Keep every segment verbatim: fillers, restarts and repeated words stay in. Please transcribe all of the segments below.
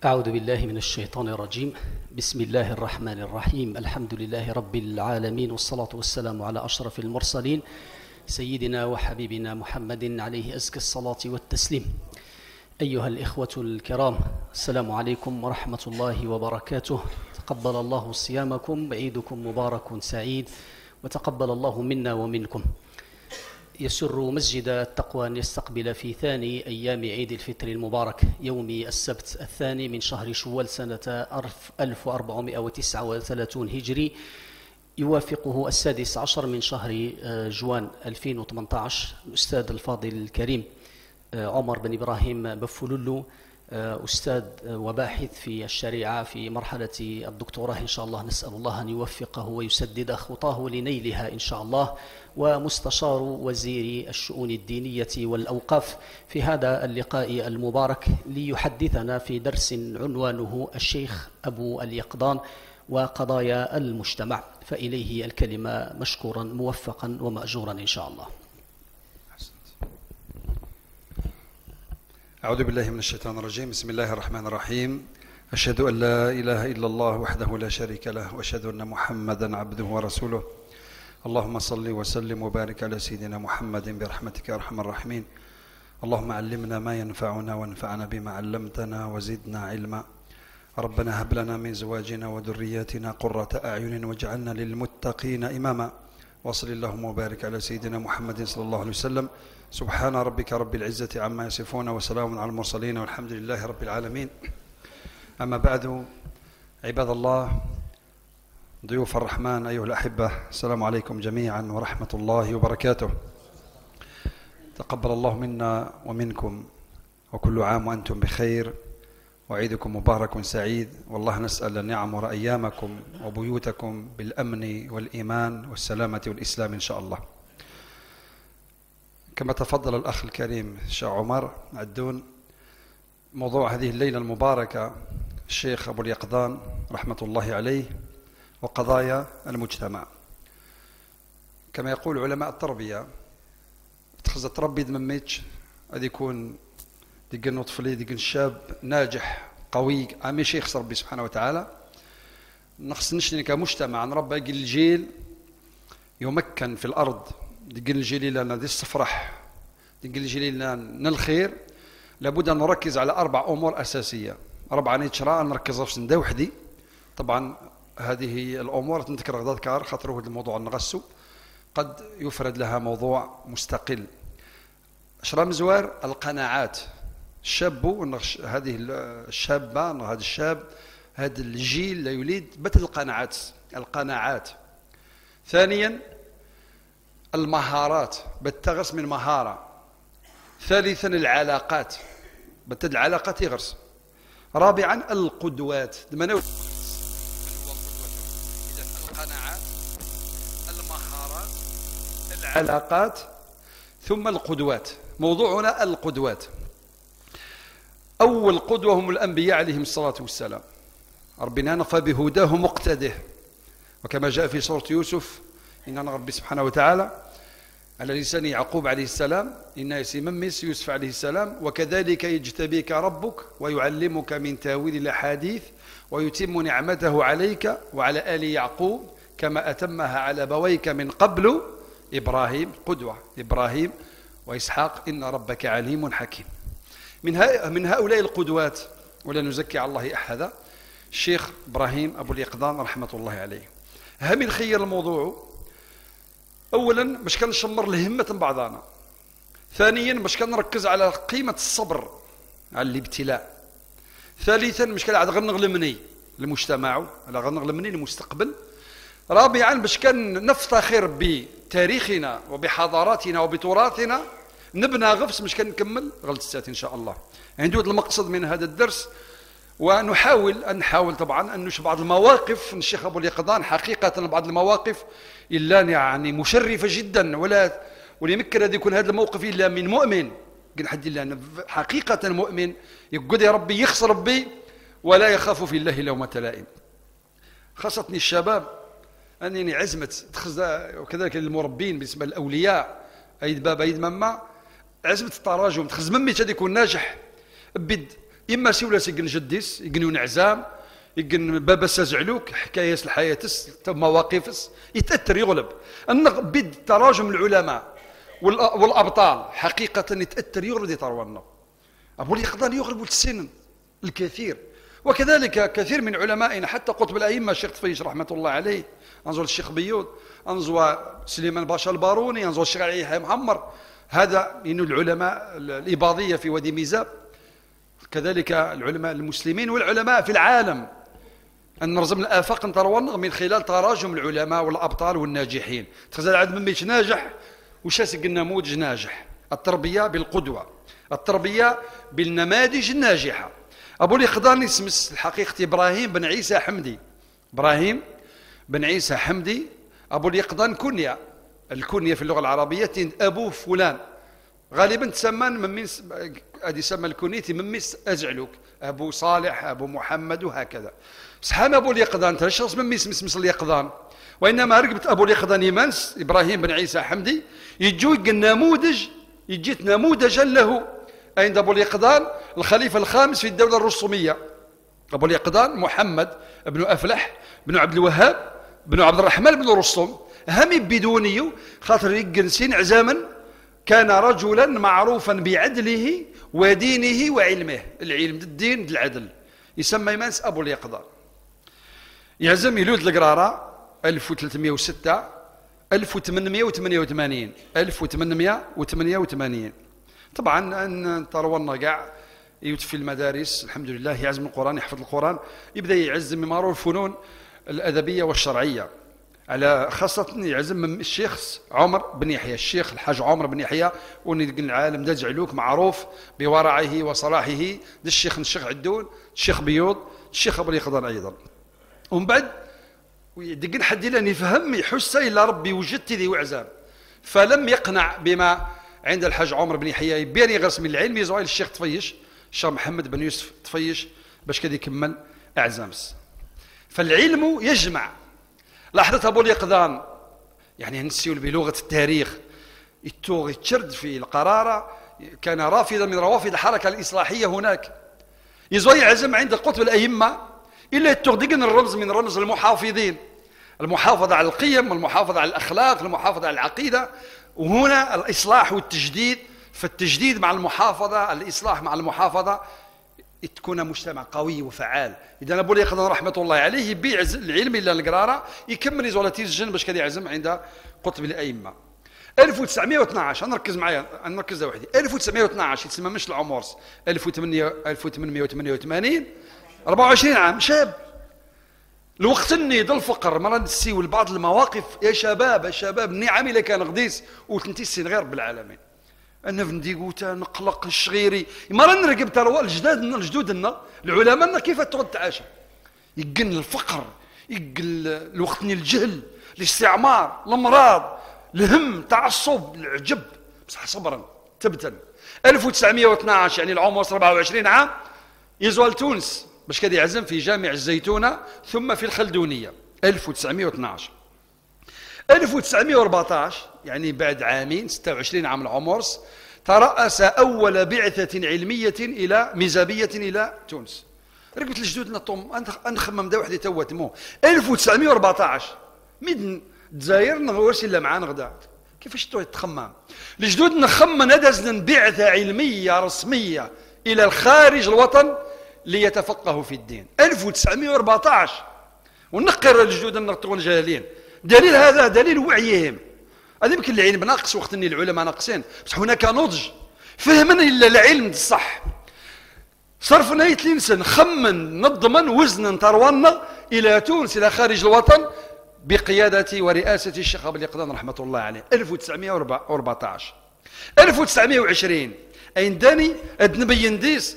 أعوذ بالله من الشيطان الرجيم. بسم الله الرحمن الرحيم. الحمد لله رب العالمين، والصلاة والسلام على أشرف المرسلين سيدنا وحبيبنا محمد عليه أزكى الصلاة والتسليم. أيها الإخوة الكرام، السلام عليكم ورحمة الله وبركاته. تقبل الله صيامكم، عيدكم مبارك سعيد، وتقبل الله منا ومنكم. يسر مسجد التقوى أن يستقبل في ثاني أيام عيد الفطر المبارك يوم السبت الثاني من شهر شوال سنة ألف وأربعمائة وتسعة وثلاثين هجري، يوافقه السادس عشر من شهر جوان ألفين وثمانية عشر. الأستاذ الفاضل الكريم عمر بن إبراهيم بفلولو، أستاذ وباحث في الشريعة في مرحلة الدكتوراه إن شاء الله، نسأل الله أن يوفقه ويسدد خطاه لنيلها إن شاء الله، ومستشار وزير الشؤون الدينية والأوقاف في هذا اللقاء المبارك ليحدثنا في درس عنوانه الشيخ أبو اليقظان وقضايا المجتمع، فإليه الكلمة مشكورا موفقا ومأجورا إن شاء الله. أعوذ بالله من الشيطان الرجيم. بسم الله الرحمن الرحيم. أشهد أن لا إله إلا الله وحده لا شريك له، وأشهد أن محمدا عبده ورسوله. اللهم صل وسلم وبارك على سيدنا محمد برحمتك يا أرحم الراحمين. اللهم علمنا ما ينفعنا وانفعنا بما علمتنا وزدنا علما. ربنا هب لنا من زواجنا وذرياتنا قرة أعين واجعلنا للمتقين إماما. وصل اللهم وبارك على سيدنا محمد صلى الله عليه وسلم. سبحان ربك رب العزة عما يصفون، وسلام على المرسلين، والحمد لله رب العالمين. أما بعد، عباد الله، ضيوف الرحمن، أيها الأحبة، السلام عليكم جميعا ورحمة الله وبركاته. تقبل الله منا ومنكم، وكل عام وأنتم بخير، وعيدكم مبارك سعيد. والله نسأل أن يعمر أيامكم وبيوتكم بالأمن والإيمان والسلامة والإسلام إن شاء الله. كما تفضل الأخ الكريم الشيخ عمر عدون، موضوع هذه الليلة المباركة الشيخ أبو اليقظان رحمة الله عليه وقضايا المجتمع. كما يقول علماء التربية، تخز تربي دمميتش هذا يكون ديك الطفل ديك الشاب ناجح قوي عامي شيخ ربي سبحانه وتعالى. نخص نشتني كمجتمع نربى الجيل يمكن في الأرض، ديك الجيل لنا دي الصفرح، ديك الجيل لنا الخير. لابد أن نركز على أربع أمور أساسية، أربعة نيتشرا نركز في سندا وحدي. طبعا هذه الأمور تنذكر غدا ذكر خاطر هذا الموضوع نغسو قد يفرد لها موضوع مستقل. شرا مزوار القناعات. الشاب هذه الشابة، هذا الشاب، هذا الجيل لا يريد بث القناعات القناعات ثانيا المهارات، بتغرس من مهارة. ثالثا العلاقات، بتد العلاقات يغرس. رابعا القدوات، القناعات، المهارات، العلاقات، ثم القدوات. موضوعنا القدوات. أول قدوة هم الأنبياء عليهم الصلاة والسلام. ربنا نفى بهداه مقتده، وكما جاء في سورة يوسف إن ربي سبحانه وتعالى على لسان يعقوب عليه السلام إن يسممس يوسف عليه السلام وكذلك يجتبيك ربك ويعلمك من تاويل الأحاديث ويتم نعمته عليك وعلى آل يعقوب كما أتمها على بويك من قبل إبراهيم. قدوة إبراهيم وإسحاق إن ربك عليم حكيم. من من هؤلاء القدوات، ولا نزكي على الله أحدا، الشيخ إبراهيم أبو اليقظان رحمة الله عليه. هم الخير الموضوع أولا باش كنشمر الهمة بعضنا. ثانيا باش كنركز على قيمة الصبر على الابتلاء. ثالثا باش كنعاد غنغلمني المجتمع، على غنغلمني المستقبل. رابعا باش كنفتخر بتاريخنا وبحضاراتنا وبتراثنا. نبنى غفص باش كنكمل غلطات ان شاء الله. عنده هذا المقصد من هذا الدرس، ونحاول أن نحاول طبعا أن نشوف بعض المواقف. الشيخ أبو اليقظان حقيقة بعض المواقف إلا يعني مشرفة جدا، ولا وليمكن أن يكون هذا الموقف إلا من مؤمن. حد الله حقيقة مؤمن يقول يا ربي يخسر ربي ولا يخاف في الله لومة لائم. خاصتني الشباب أنني عزمت وكذلك المربين بالنسبة للأولياء أيد بابا أيد ماما، عزمت التراجم تخز ممي تادي يكون ناجح بد إما سيولاس يقن جديس يقنون عزام يقن بابا سازعلوك حكاية الحياتس مواقفس يتأثر يغلب أن بد تراجم العلماء والأبطال حقيقة يتأثر يغلب دي ترونا أبو اليقظان يغلب السن الكثير. وكذلك كثير من علمائنا حتى قطب الأئمة الشيخ طفيش رحمة الله عليه، أنظر الشيخ بيوض، أنظر سليمان باشا الباروني، أنظر الشيخ علي محمر، هذا من العلماء الإباضية في وادي ميزاب. كذلك العلماء المسلمين والعلماء في العالم أن نرزم الآفاق نترونا من خلال تراجم العلماء والأبطال والناجحين. تخزل عدد من بيش ناجح وشاس النموذج ناجح. التربية بالقدوة، التربية بالنماذج الناجحة. أبو اليقظان اسمه الحقيقة إبراهيم بن عيسى حمدي، إبراهيم بن عيسى حمدي. أبو اليقظان كنية، الكنية في اللغة العربية أبو فلان، غالبا تسمى من ميس أدي سمى الكنية من ميس أزعلوك، أبو صالح أبو محمد وهكذا. صحام أبو اليقظان ترشص من ميس مس اليقظان، وإنما رقبت أبو اليقظان يمانس إبراهيم بن عيسى حمدي يجوك النموذج، يجيت نموذجا له عند أبو اليقظان الخليفة الخامس في الدولة الرسومية. أبو اليقظان محمد بن أفلح بن عبد الوهاب بن عبد الرحمن بن رستم، همي بدوني خاطر يقنسين عزاما كان رجلا معروفا بعدله ودينه وعلمه، العلم الدين العدل، يسمى يمانس أبو اليقظان. يعزم يلود القرارة ألف وثلاثمائة وستة ألف وثمانمائة وثمانية وثمانين ألف وثمانمائة وثمانية وثمانين. طبعا أن ترونا كاع يوتفي المدارس الحمد لله، يعزم القرآن يحفظ القرآن، يبدأ يعزم ممارو الفنون الأدبية والشرعية، على خاصة يعزم من الشيخ عمر بن يحيى، الشيخ الحاج عمر بن يحيى، ونقول العالم دا زعلوك معروف بورعه وصلاحه، دا الشيخ الشيخ عدون، الشيخ بيوض، الشيخ أبو اليقظان أيضا. ومن بعد دقن حد لن يفهم يحس إلا ربي وجدت ذي وعزام، فلم يقنع بما عند الحاج عمر بن يحيى، يبيني غرس من العلم يزوي الشيخ طفيش، الشيخ محمد بن يوسف طفيش باش كذا يكمل أعزامس. فالعلم يجمع. لاحظت أبو اليقظان يعني نسيو بلغة التاريخ يتوغ يتشرد في القرارة، كان رافضا من روافد الحركة الإصلاحية هناك، يزوي يعزم عند قطب الأئمة إلا يتوغ دقن الرمز من رمز المحافظين، المحافظة على القيم والمحافظة على الأخلاق المحافظة على العقيدة. وهنا الإصلاح والتجديد، فالتجديد مع المحافظة، الإصلاح مع المحافظة، تكون مجتمع قوي وفعال. إذا أبو اليقظان رحمة الله عليه يبيع العلم إلا القرارة، يكمل يزولاتي الجن باش كذا يعزم عند قطب الأئمة. ألف وتسعمائة واثناش نركز معايا، نركز وحدي. ألف وتسعمائة واثناش يتسمى مش العمرس، ألف وثمانمائة وثمانية وثمانين أربعة وعشرين عام، شاب. الوقت النيض الفقر مرة نسيو لبعض المواقف. يا شباب يا شباب النعم إلا كان غديس وتنتي السين غير بالعالمين. أنا فندي قوتا نقلق الشغيري مرة نرقب ترى الجدادنا الجدودنا العلماء كيف تغد تعاشى، يقن الفقر، يقن الوقت الجهل، الاستعمار، الأمراض، الهم، تعصب، العجب، بصح صبرا تبتا. ألف وتسعمائة واثناش يعني العمر أربعة وعشرين عام يزوال تونس باش كذا يعزم في جامع الزيتونة ثم في الخلدونية. ألف وتسعمائة واثناش ألف وتسعمائة وأربعطاش يعني بعد عامين ستة وعشرين عام العمرس ترأس أول بعثة علمية إلى ميزابية إلى تونس. ركبت الجدودنا طوم أنخمم دا وحدي توا تمو ألف وتسعمائة وأربعطاش ميد الجزائر نغورش إلا معانا غدا كيفاش تو تخمم الجدودنا خمن ندزنا بعثة علمية رسمية إلى الخارج الوطن ليتفقهوا في الدين. ألف وتسعمائة وأربعطاش ونقر الجدود النقطون جاهلين. دليل هذا دليل وعيهم. هذا يمكن العلم ناقص وقت ان العلماء ناقصين، بس هناك نضج فهمنا الا العلم الصح. صرفنا يتلينسن خمن نضمن وزنا ترونا الى تونس الى خارج الوطن بقياده ورئاسه الشيخ ابو اليقظان رحمه الله عليه. ألف وتسعمائة وأربعطاش ألف وتسعمائة وعشرين اين داني ادنبين ديس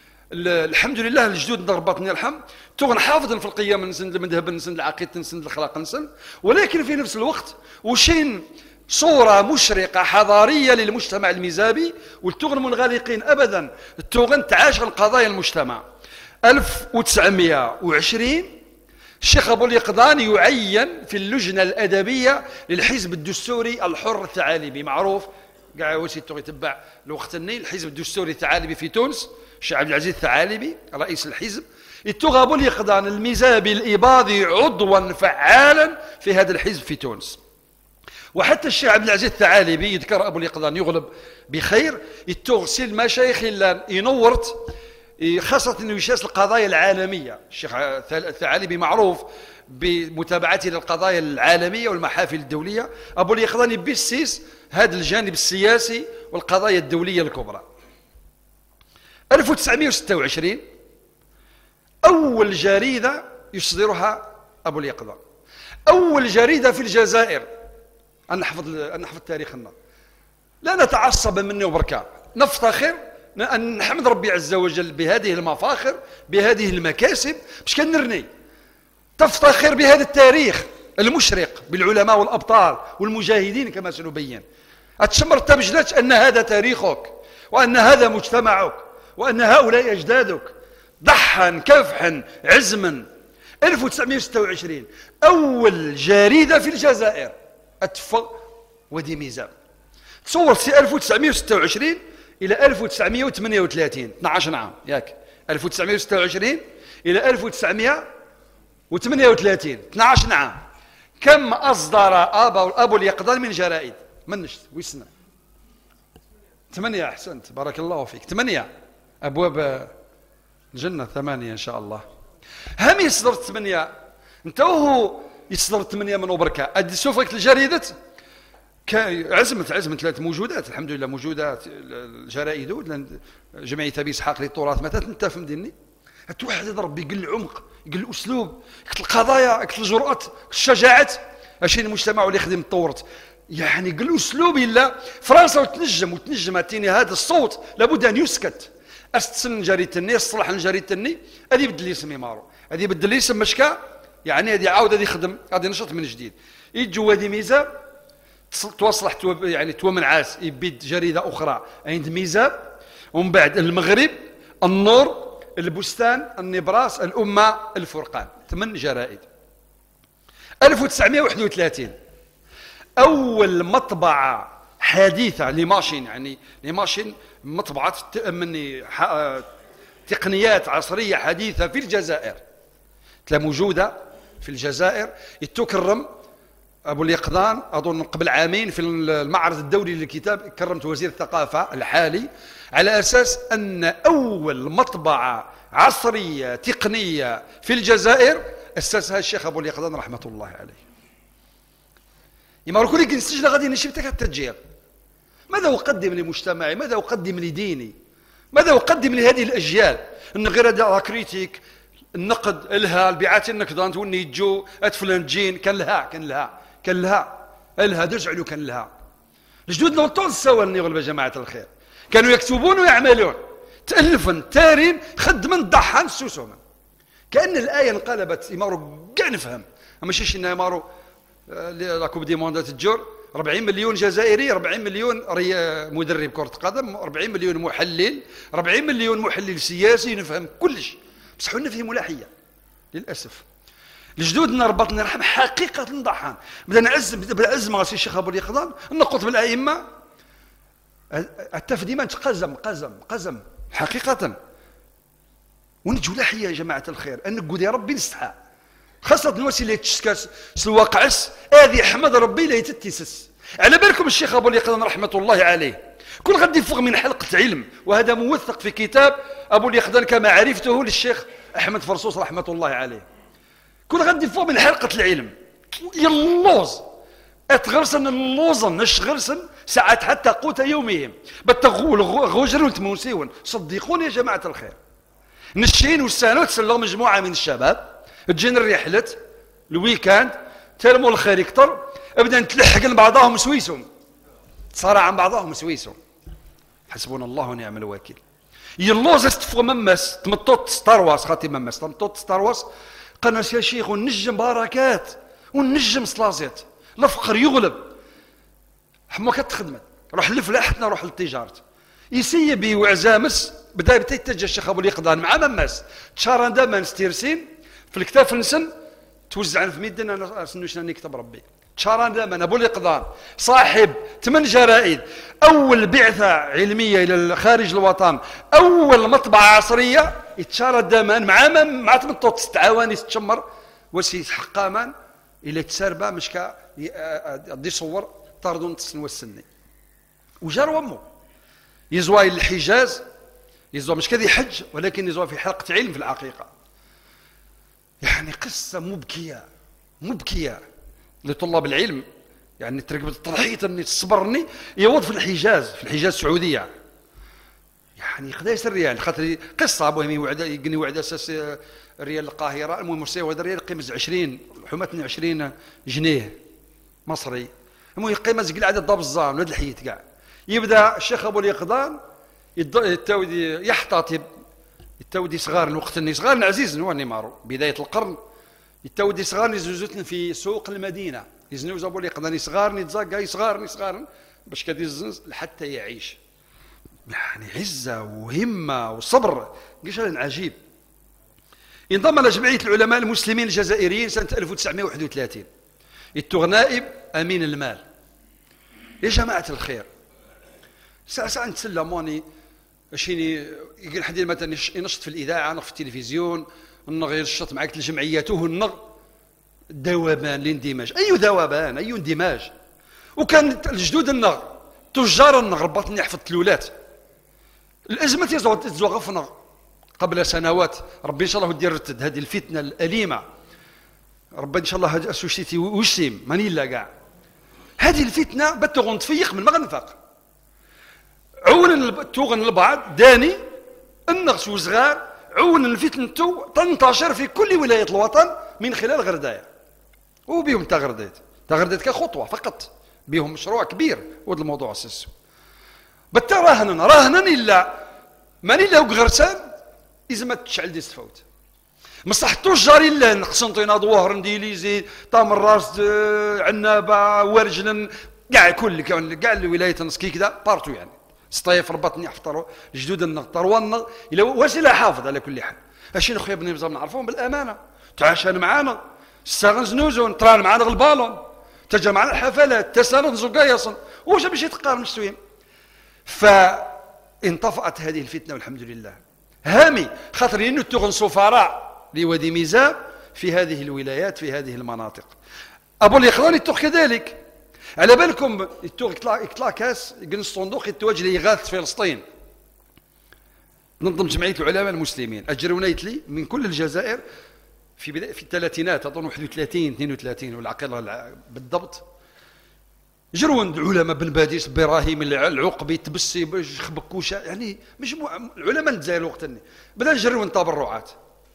الحمد لله الجدود ربطني الحم تغن حافظا في القيام نسند المذهب نسند العقيده نسند الاخلاق نسند، ولكن في نفس الوقت وشين صوره مشرقه حضاريه للمجتمع الميزابي والتغن منغلقين ابدا، التغن تعاشر قضايا المجتمع. ألف وتسعمائة وعشرين الشيخ ابو اليقظان يعين في اللجنه الادبيه للحزب الدستوري الحر الثعالبي، معروف كاع هو سيتو يتبع الوقت الني الحزب الدستوري الثعالبي في تونس، الشيخ عبد العزيز الثعالبي رئيس الحزب، يتغابوا اليقظان المزابي الإباضي عضوا فعالا في هذا الحزب في تونس. وحتى الشيخ عبد العزيز الثعالبي يذكر أبو اليقظان يغلب بخير، يتغسل المشايخ إلا ينورت خاصة أنه يشاس القضايا العالمية. الشيخ الثعالبي معروف بمتابعته للقضايا العالمية والمحافل الدولية، أبو اليقظان يبسس هذا الجانب السياسي والقضايا الدولية الكبرى. ألف وتسعمائة وستة وعشرين أول جريدة يصدرها أبو اليقظان، أول جريدة في الجزائر. أنا نحفظ أنا نحفظ تاريخنا، لا نتعصب منه وبركة، نفتخر أن نحمد ربي عز وجل بهذه المفاخر، بهذه المكاسب، باش كنرني تفتخر بهذا التاريخ المشرق بالعلماء والأبطال والمجاهدين كما سنبين. أتشمر التبجلات أن هذا تاريخك، وأن هذا مجتمعك، وأن هؤلاء أجدادك، ضحا كفحا عزما. ألف وتسعمائة وستة وعشرين أول جريدة في الجزائر أتفق ودي ميزان. تصور في ألف وتسعمائة وستة وعشرين إلى ألف وتسعمائة وثمانية وثلاثين اثنا عشر عام ياك، ألف وتسعمائة وستة وعشرين إلى ألف وتسعمائة وثمانية وثلاثين اثنا عشر عام. كم أصدر أبو, أبو اليقظان من جرائد؟ منشت ويسنة ثمانية. أحسنت بارك الله فيك، ثمانية أبواب الجنة، ثمانية إن شاء الله. هم يصدر ثمانية، انت وهو يصدر ثمانية من وبركة. أدي سوفك الجريدة عزمت عزمت ثلاث موجودات الحمد لله، موجودات الجرائد جمعية أبي إسحاق للتراث مثلا انت فهم ديني. الواحد يضرب يقل العمق، يقل الأسلوب، يقل القضايا، يقل الجرأة، الشجاعة، أشين المجتمع اللي يخدم تطورت يعني يقل الأسلوب. إلا فرنسا وتنجم وتنجم أتيني هذا الصوت لابد أن يسكت. أستسن جريدة الني، أصلح جريدة الني، هذه بدل اسم مارو، هذه بدل اسم مشكا، يعني هذه عاود هذه يخدم، هذه نشط من جديد. يجوا هذه ميزة توصلح يعني تو من عاس يبيد جريدة أخرى عند ميزة، ومن بعد المغرب، النور، البستان، النبراس، الأمة، الفرقان، ثمان جرائد. ألف وتسعمائة وواحد وثلاثين أول مطبعة حديثة لماشين، يعني لماشين مطبعة من تقنيات عصرية حديثة في الجزائر، تلا موجودة في الجزائر. يتكرم أبو اليقظان أظن قبل عامين في المعرض الدولي للكتاب، كرمت وزير الثقافة الحالي على أساس أن أول مطبعة عصرية تقنية في الجزائر أسسها الشيخ أبو اليقظان رحمة الله عليه. يما كل يجي السجن غادي نشبتك التسجيل. ماذا أقدم لمجتمعي؟ ماذا أقدم لديني؟ ماذا أقدم لهذه الأجيال؟ أن غير هذا كريتيك، النقد، الها البيعات النقدان توني يجو أتفلان جين، كان لها كان لها كان لها الها درجعلو كان لها. الجدودنا والطول سوا نغلب جماعة الخير، كانوا يكتبون ويعملون، تألفا تارين خدما ضحان سوسوما. كأن الآية انقلبت يمارو كاع نفهم، أما شيش إنها يمارو لا كوب دي موندات الجور أربعين مليون جزائري، أربعين مليون مدرب كرة قدم، أربعين مليون محلل، أربعين مليون محلل سياسي، نفهم كلش، بس حنا نفهموا لاحية للأسف. لجدودنا ربطنا رحم حقيقة ضحان. بدنا نعز بالعز مع الشيخ أبو اليقظان، نقط بالأئمة التفديما قزم قزم قزم حقيقة. ونجوا لاحية يا جماعة الخير، أن نقول يا ربي نستحى، خاصة الوسيلة تشكاس الواقعس هذه حمد ربي لا يتتسس. على بالكم الشيخ أبو اليقظان رحمة الله عليه كل غادي يفوق من حلقة علم، وهذا موثق في كتاب أبو اليقظان كما عرفته للشيخ أحمد فرصوص رحمة الله عليه. كل غادي يفوق من حلقة العلم يلوز اتغرسن اللوزن نشغرسن ساعات حتى قوت يومهم بتغول غوجر وتموسيون. صدقوني يا جماعة الخير، نشين والسنة تسلغ مجموعة من الشباب تجين الرحلة الويكاند ترموا الخير يكتر، ابدا نتلحق بعضهم سويسهم، تصارع عن بعضهم سويسهم، حسبنا الله ونعم الوكيل. يلوز استفغ ممس تمطوط ستارواس خاطي ممس تمطوط ستارواس قناس يا شيخ ونجم بركات ونجم سلازيت الفقر يغلب حما كتخدمت روح لفلاحتنا روح للتجارة يسيبي وعزامس بدا يتجه الشيخ ابو اليقظان مع مماس تشارن داما ستيرسين في الكتاف نسن توزع في ميدنا انا سنوش نكتب ربي تشارى دائما أبو اليقظان صاحب ثمان جرائد، أول بعثة علمية إلى خارج الوطن، أول مطبعة عصرية، يتشارى دائما مع مع ثمانية ست عواني تشمر وسي حقامان إلى تسربة مشكا دي صور طاردون تسن والسني وجار وامه يزوى الحجاز، يزوى مش كذي حج ولكن يزوى في حلقة علم في الحقيقة. يعني قصة مبكية مبكية لطلاب العلم، يعني تركب التضحية اني تصبرني يوض في الحجاز، في الحجاز السعودية. يعني يقدر يسر ريال خاطر قصة مهمة وعدا يقني وعدا اساس ريال القاهرة، المهم مرسي هذا الريال قيمة عشرين حماتني عشرين جنيه مصري، المهم قيمة زقل عدد ضاب الزام ولاد الحية كاع. يبدا الشيخ ابو اليقظان يتاودي يحتطب يتاودي صغار الوقت اني صغار عزيز نواني مارو بداية القرن، يتاودي صغار يزوزوتن في سوق المدينة يزنوز ابو اليقظان صغار نتزاقا صغار صغار باش كادي يزنز لحتى يعيش. يعني عزة وهمة وصبر قشر عجيب. انضم إلى جمعية العلماء المسلمين الجزائريين سنة ألف وتسعمائة وواحد وثلاثين، يتوغ نائب أمين المال. يا جماعة الخير ساعة ساعة نتسلموني شيني يقول حد مثلا ينشط في الإذاعة نغ في التلفزيون النغ ينشط معك الجمعياته النغ ذوبان الاندماج، أي ذوبان أي اندماج. وكان الجدود النغ تجار النغ ربطني حفظت الولات الأزمة تزوغ في نغ قبل سنوات. ربي إن شاء الله دير رتد هذه الفتنة الأليمة، ربي إن شاء الله أسوشتي وشيم ماني لا كاع هذه الفتنة بتغن تفيق من مغنفق عون توغن البعض داني النغس وصغار عون الفتنة تنتشر في كل ولايات الوطن من خلال غرداية وبيهم تغرديت تغرديت كخطوة فقط، بيهم مشروع كبير وهذا الموضوع أساسه بتا راهنا راهنا إلا ماني لا غرسان إذا ما تشعل دي استفوت مصلحتو الجاري لا نقسنطينة ظهر نديليزي تامر راس عنابة ورجلا كاع كل كاع الولايات نسكي كذا بارتو يعني سطيف ربطني حفطروا جدود النغطر والنغ الى واش لا حافظ على كل حال. اشين خويا بني بزاف نعرفوهم بالامانه تعاشان معانا استغن زنوزون تران معانا البالون تجا معنا الحفلات تسالن زقايصن واش باش يتقارن مستويين. فانطفأت هذه الفتنه والحمد لله. هامي خاطر انه تغن سفراء لوادي ميزاب في هذه الولايات في هذه المناطق. ابو اليقظان يتوخ كذلك على بالكم يتوغ يطلع كاس يقنص الصندوق يتوجه لإغاثة فلسطين. ننظم جمعية العلماء المسلمين أجرونيت لي من كل الجزائر في بداية في الثلاثينات أظن واحد وثلاثين اثنين وثلاثين والعقيلة بالضبط. جرون علماء بن باديس براهيم العقبي تبسي خبكوشة يعني مجموعة العلماء الجزائر الوقت بدا نجرون تبرعات.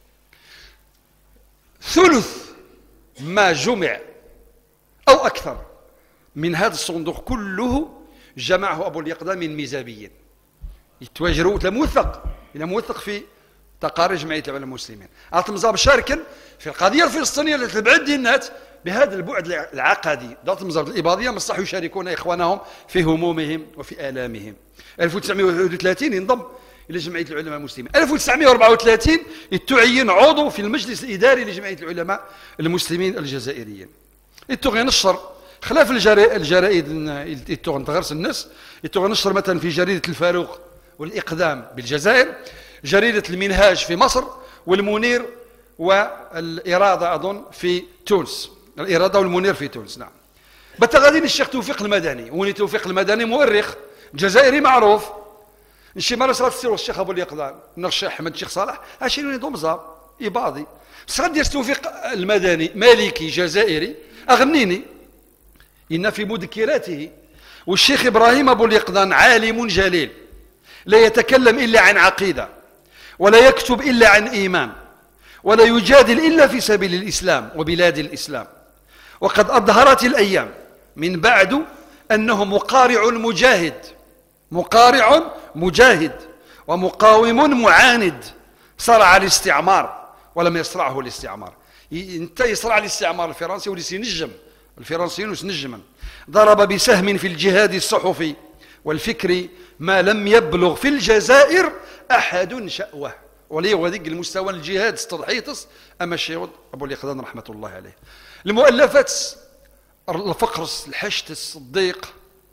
ثلث ما جمع أو أكثر من هذا الصندوق كله جمعه أبو اليقظان من ميزابيين يتواجروا موثق إلى موثق في تقارير جمعية العلماء المسلمين. عطم مزاب شاركا في القضية الفلسطينية التي تبعد دينات بهذا البعد العقدي. عطم مزاب الإباضية مصلحوا يشاركون إخوانهم في همومهم وفي آلامهم. ألف وتسعمائة وواحد وثلاثين ينضم إلى جمعية العلماء المسلمين. ألف وتسعمائة وأربعة وثلاثين يتعين عضو في المجلس الإداري لجمعية العلماء المسلمين الجزائريين. يتوغي نشر خلاف الجرائد يتوغن تغرس الناس يتوغن نشر مثلا في جريدة الفاروق والإقدام بالجزائر، جريدة المنهاج في مصر، والمنير والإرادة أظن في تونس، الإرادة والمنير في تونس. نعم بتغادين الشيخ توفيق المدني وني توفيق المدني مؤرخ جزائري معروف نشي مرة صارت تصير الشيخ أبو اليقظان الشيخ أحمد الشيخ صالح عشان يدوم زاب إباضي بس غادي توفيق المدني مالكي جزائري أغنيني إن في مذكراته والشيخ إبراهيم أبو اليقظان عالم جليل لا يتكلم إلا عن عقيدة ولا يكتب إلا عن إيمان ولا يجادل إلا في سبيل الإسلام وبلاد الإسلام. وقد أظهرت الأيام من بعد أنه مقارع مجاهد مقارع مجاهد ومقاوم معاند صرع الاستعمار ولم يصرعه الاستعمار. انت يصرع الاستعمار الفرنسي وليس ينجم الفرنسيين وسنجما. ضرب بسهم في الجهاد الصحفي والفكري ما لم يبلغ في الجزائر أحد شأوه وليه وذيك المستوى الجهاد استضحيتس أما الشيخ أبو اليقظان رحمة الله عليه. المؤلفات الفقرس الحشت الصديق،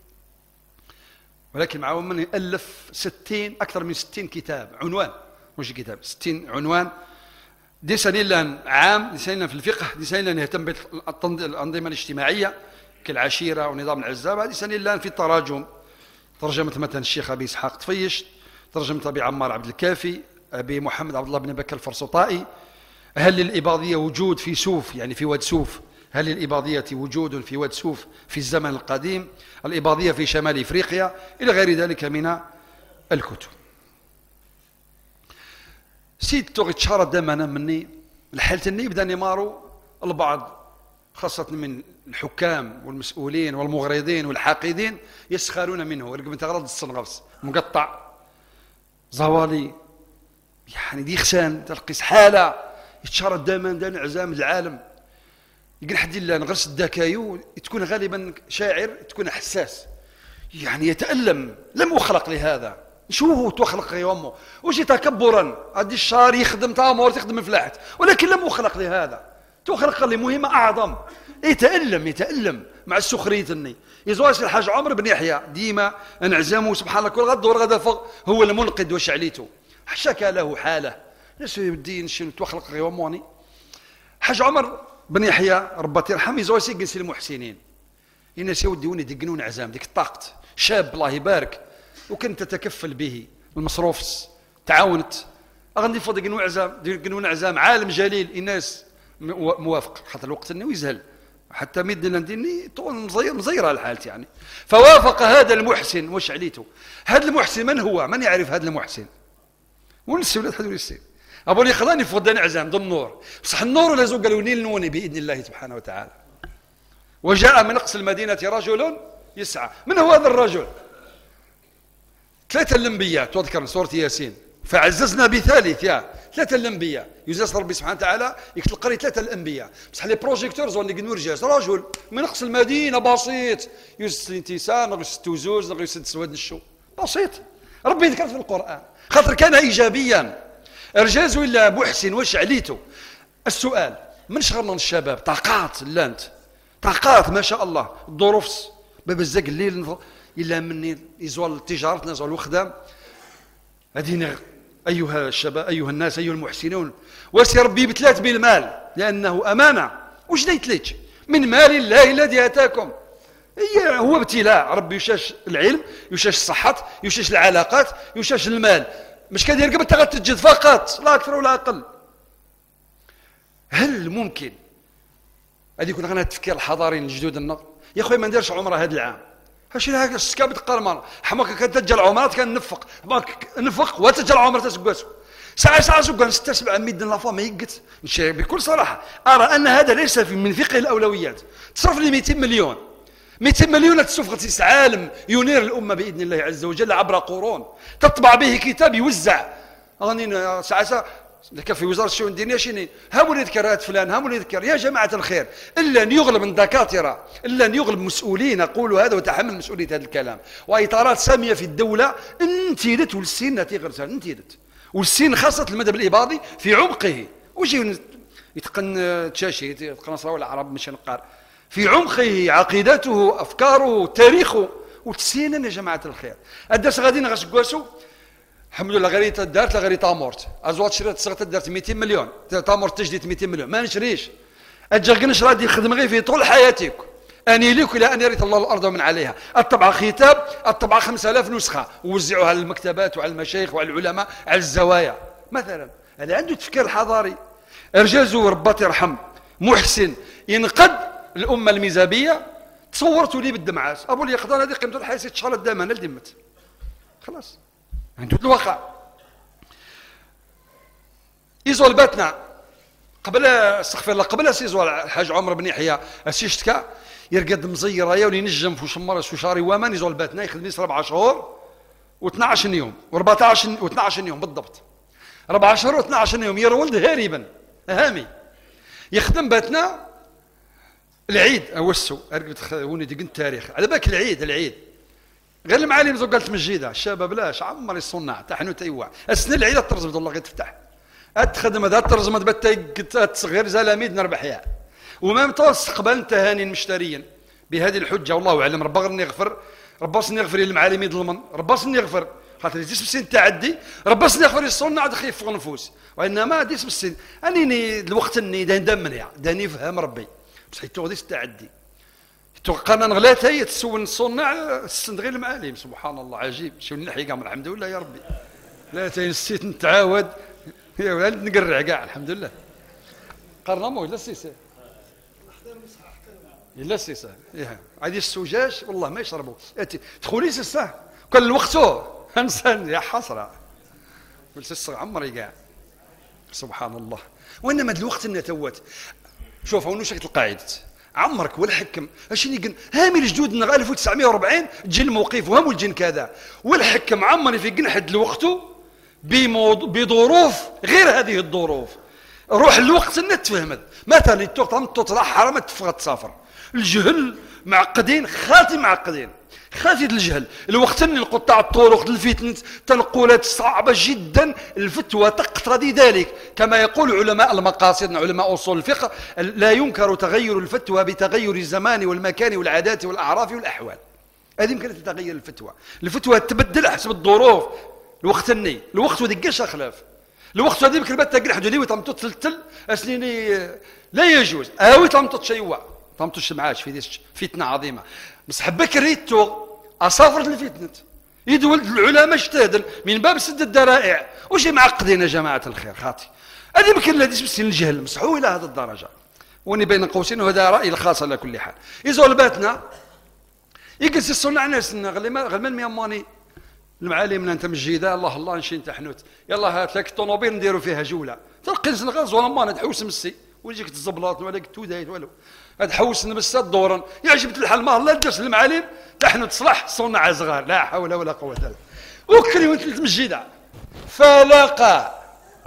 ولكن مع من ألف ستين أكثر من ستين كتاب عنوان، مش كتاب ستين عنوان. دي سنين عام، دي سنين في الفقه، دي سنين يهتم بالأنظمة الاجتماعية كالعشيرة ونظام العزاب، هذه سنين في التراجم، ترجمة مثلا الشيخ أبي إسحاق طفيش، ترجمة أبي عمار عبد الكافي، أبي محمد عبد الله بن بكر الفرسطائي. هل للإباضية وجود في سوف، يعني في واد سوف؟ هل للإباضية وجود في واد سوف في الزمن القديم؟ الإباضية في شمال إفريقيا، إلى غير ذلك من الكتب. سيد توغي تشهر دمنا مني الحالتني بدا نمارو البعض خاصة من الحكام والمسؤولين والمغرضين والحاقدين يسخرون منه، ولكن من تغرض الصنغفس مقطع زوالي، يعني دي خسان تلقيس حالة يتشهر دايما دان عزام العالم. يقول حد الله نغرس الدكايو تكون غالبا شاعر، تكون حساس، يعني يتألم، لم أخلق لهذا، شو هو تخلق يومه وشي تكبرا هذه الشهر يخدم تامور تخدم الفلاحت، ولكن لم أخلق لهذا، تخلق لمهمة أعظم. يتألم يتألم مع السخرية الني يزواج الحاج عمر بن يحيى ديما انعزمه سبحان الله، كل غد ورغد فوق هو المنقذ وشعليته، حشكى له حالة ناس الدين شنو تخلق يوموني. حاج عمر بن يحيى رباتي يرحم يزواج يجلس المحسنين، الناس يوديون يدقنون عزام ديك الطاقت، شاب الله يبارك وكنت تتكفل به المصروف، تعاونت اغني فضل يقنون عزام يقنون عزام عالم جليل، الناس موافق خاطر الوقت انه يزهل حتى مد لنديني طول مزير مزيره الحالة يعني. فوافق هذا المحسن وش عليته. هذا المحسن من هو؟ من يعرف هذا المحسن؟ ونسي ولا تحدوا السين ابو لي خلاني فضاني عزام ضمن نور، بصح النور ولا زو قالوا نيل نوني باذن الله سبحانه وتعالى. وجاء من اقصى المدينه رجل يسعى. من هو هذا الرجل؟ ثلاثه الانبياء تذكر سوره ياسين، فعززنا بثالث يا ثلاثه الانبياء يزاس ربي سبحانه وتعالى يكتب قري ثلاثه الانبياء، بصح لي بروجيكتورز ولا نور جاز رجل من اقصى المدينه بسيط يوسس الانتسان نغي ستوزوز نغي ست سواد الشو بسيط، ربي ذكر في القران خاطر كان ايجابيا. ارجاز ولا محسن واش عليته؟ السؤال من شغلنا الشباب طاقات لانت طاقات ما شاء الله، الظروف باب الزق الليل الا مني يزول تجارتنا يزول الخدام. هذه ايها الشباب ايها الناس ايها المحسنون، واسي ربي بثلاث بالمال لانه امانه. واش دايت ليك من مال الله الذي اتاكم؟ هي هو ابتلاء، ربي يشاش العلم يشاش الصحه يشاش العلاقات يشاش المال، مش كدير قبل تغتجد فقط لا اكثر ولا اقل. هل ممكن هذه يكون غير التفكير الحضاري الجدود النظر يا خويا ما نديرش عمره هذا العام هاشي هكا السكابت قرمان حماك كتسجل عمرات كان نفق حماك نفق وتسجل عمره تسقاسو ساعه ساعه سكان ستة سبعمية لافا ما يقت نشي بكل صراحه ارى ان هذا ليس في من فقه الاولويات. تصرف لي مئتين مليون مئتين مليون تصرف عالم ينير الامه باذن الله عز وجل عبر قرون، تطبع به كتاب يوزع راني ساعه ساعه لك في وزاره الشؤون الدينيه شنو هاو اللي ذكر فلان هاو اللي ذكر يا جماعه الخير، الا ان يغلب الدكاتره الا ان يغلب مسؤولين اقولوا هذا وتحمل مسؤوليه هذا الكلام، واطارات ساميه في الدوله انتيدت والسين نتي غير انتيدت والسين خاصه المذهب الاباضي في عمقه وجي يتقن تشاشي يتقن صراوه العرب مش نقار في عمقه عقيدته افكاره تاريخه وتسينا يا جماعه الخير. الدرس غادي نغسكواسو الحمد لله غير دارت غير تامورت ازوات شريت صغت دارت مئتين مليون تامورت تجديد مئتين مليون ما نشريش اجا نشري هذه الخدمه غير في طول حياتك اني لك الى ان يرث الله الارض ومن عليها. الطبعه ختاب الطبعه خمسة آلاف نسخه ووزعوها على المكتبات وعلى المشايخ وعلى العلماء على الزوايا مثلا. هذا عنده تفكير حضاري. ارجازو رباط يرحم محسن ينقد الامه الميزابيه. تصورتوا لي بالدمعات ابو لي قدر هذه قيمته الحياه ست شهور الدمانه لدمت خلاص عنده الواقع. يزول باتنا قبل استغفر الله قبل سيزول الحاج عمر بن يحيى السيشتكا يرقد مزيره يا ولي نجم في شمر شاري ومان يزول باتنا يخدم أربعة شهور و12 يوم و14 و12 يوم بالضبط أربعة شهور و12 يوم يرولد هاربا هامي يخدم باتنا العيد اوسو وني ديك التاريخ على بالك العيد العيد غير المعالم زو قالت مجيده الشباب بلاش عمر الصناع تحنو تيوع السنه العيد الترجمه والله غير تفتح التخدم هذا الترجمه بتا تصغير زلاميد نربح يا وما متوسط قبل تهاني مشتريا بهذه الحجه والله اعلم. ربا غير يغفر، ربا سني يغفر للمعالم يظلمن، ربا سني يغفر خاطر ديس بالسن التعدي، ربا سني يغفر يصون عاد خيف فوق النفوس، وانما ديس بالسن انني الوقت اني دندمني داني يفهم ربي بصح يتو ديس التعدي توقعنا نغلاتها هي تسول الصناع السند غير المعالم. سبحان الله عجيب. شو نحي كاع الحمد لله يا ربي. لا تاين نسيت نتعاود يا ولاد نقرع كاع الحمد لله. قرنا مو لا السيسه لا السيسه يا عادي السجاج والله ما يشربوا دخولي سسه كل الوقتو انسان يا حسره قلت الصغ عمري كاع. سبحان الله. وانما هذا الوقت نتوت. شوف هون شكل القاعده عمرك والحكم اشني قن هامي الجدود ألف وتسعمائة وأربعين جن موقف وهم الجن كذا والحكم عمري في قنحد لوقته بظروف غير هذه الظروف. روح الوقت نتفهمت مثلا التوقت تطلع حرام تفغى تسافر الجهل معقدين خاتم معقدين خافية الجهل الوقت اللي القطاع الطرق الفتن تنقلات صعبة جدا. الفتوى تقتضي ذلك كما يقول علماء المقاصد علماء أصول الفقه لا ينكر تغير الفتوى بتغير الزمان والمكان والعادات والأعراف والأحوال. هذه يمكن تتغير الفتوى. الفتوى تبدل حسب الظروف. الوقت الني الوقت ودقاش خلاف الوقت هذه يمكن بات تقرح حدودي وتمطط تلتل أسنيني لا يجوز أوي تمطط شيء تمطش معاش في ديش فتنة عظيمة. بس حبك ريتو أصافر الفتنة يدول العلماء اجتهدوا من باب سد الذرائع. وش معقدين يا جماعة الخير خاطي هذه يمكن لا ديش بسن الجهل مسحوا إلى هذه الدرجة. واني بين قوسين وهذا رأيي الخاص على كل حال. يزول باتنا يجلس الصنع ناسنا غلما غلما مياماني المعالم انت مجيده الله الله نشي انت حنوت يلا هات لك الطوموبيل نديروا فيها جوله تلقى الغاز ولا ما تحوس مسي ويجيك الزبلاط ولا التودايت والو هاد حوس نمس الدورن يعجبت الحال ما الله درس المعالم تحنوت تصلح صنع صغار لا حول ولا قوه الا بالله. وكري وانت مجيده فلاقى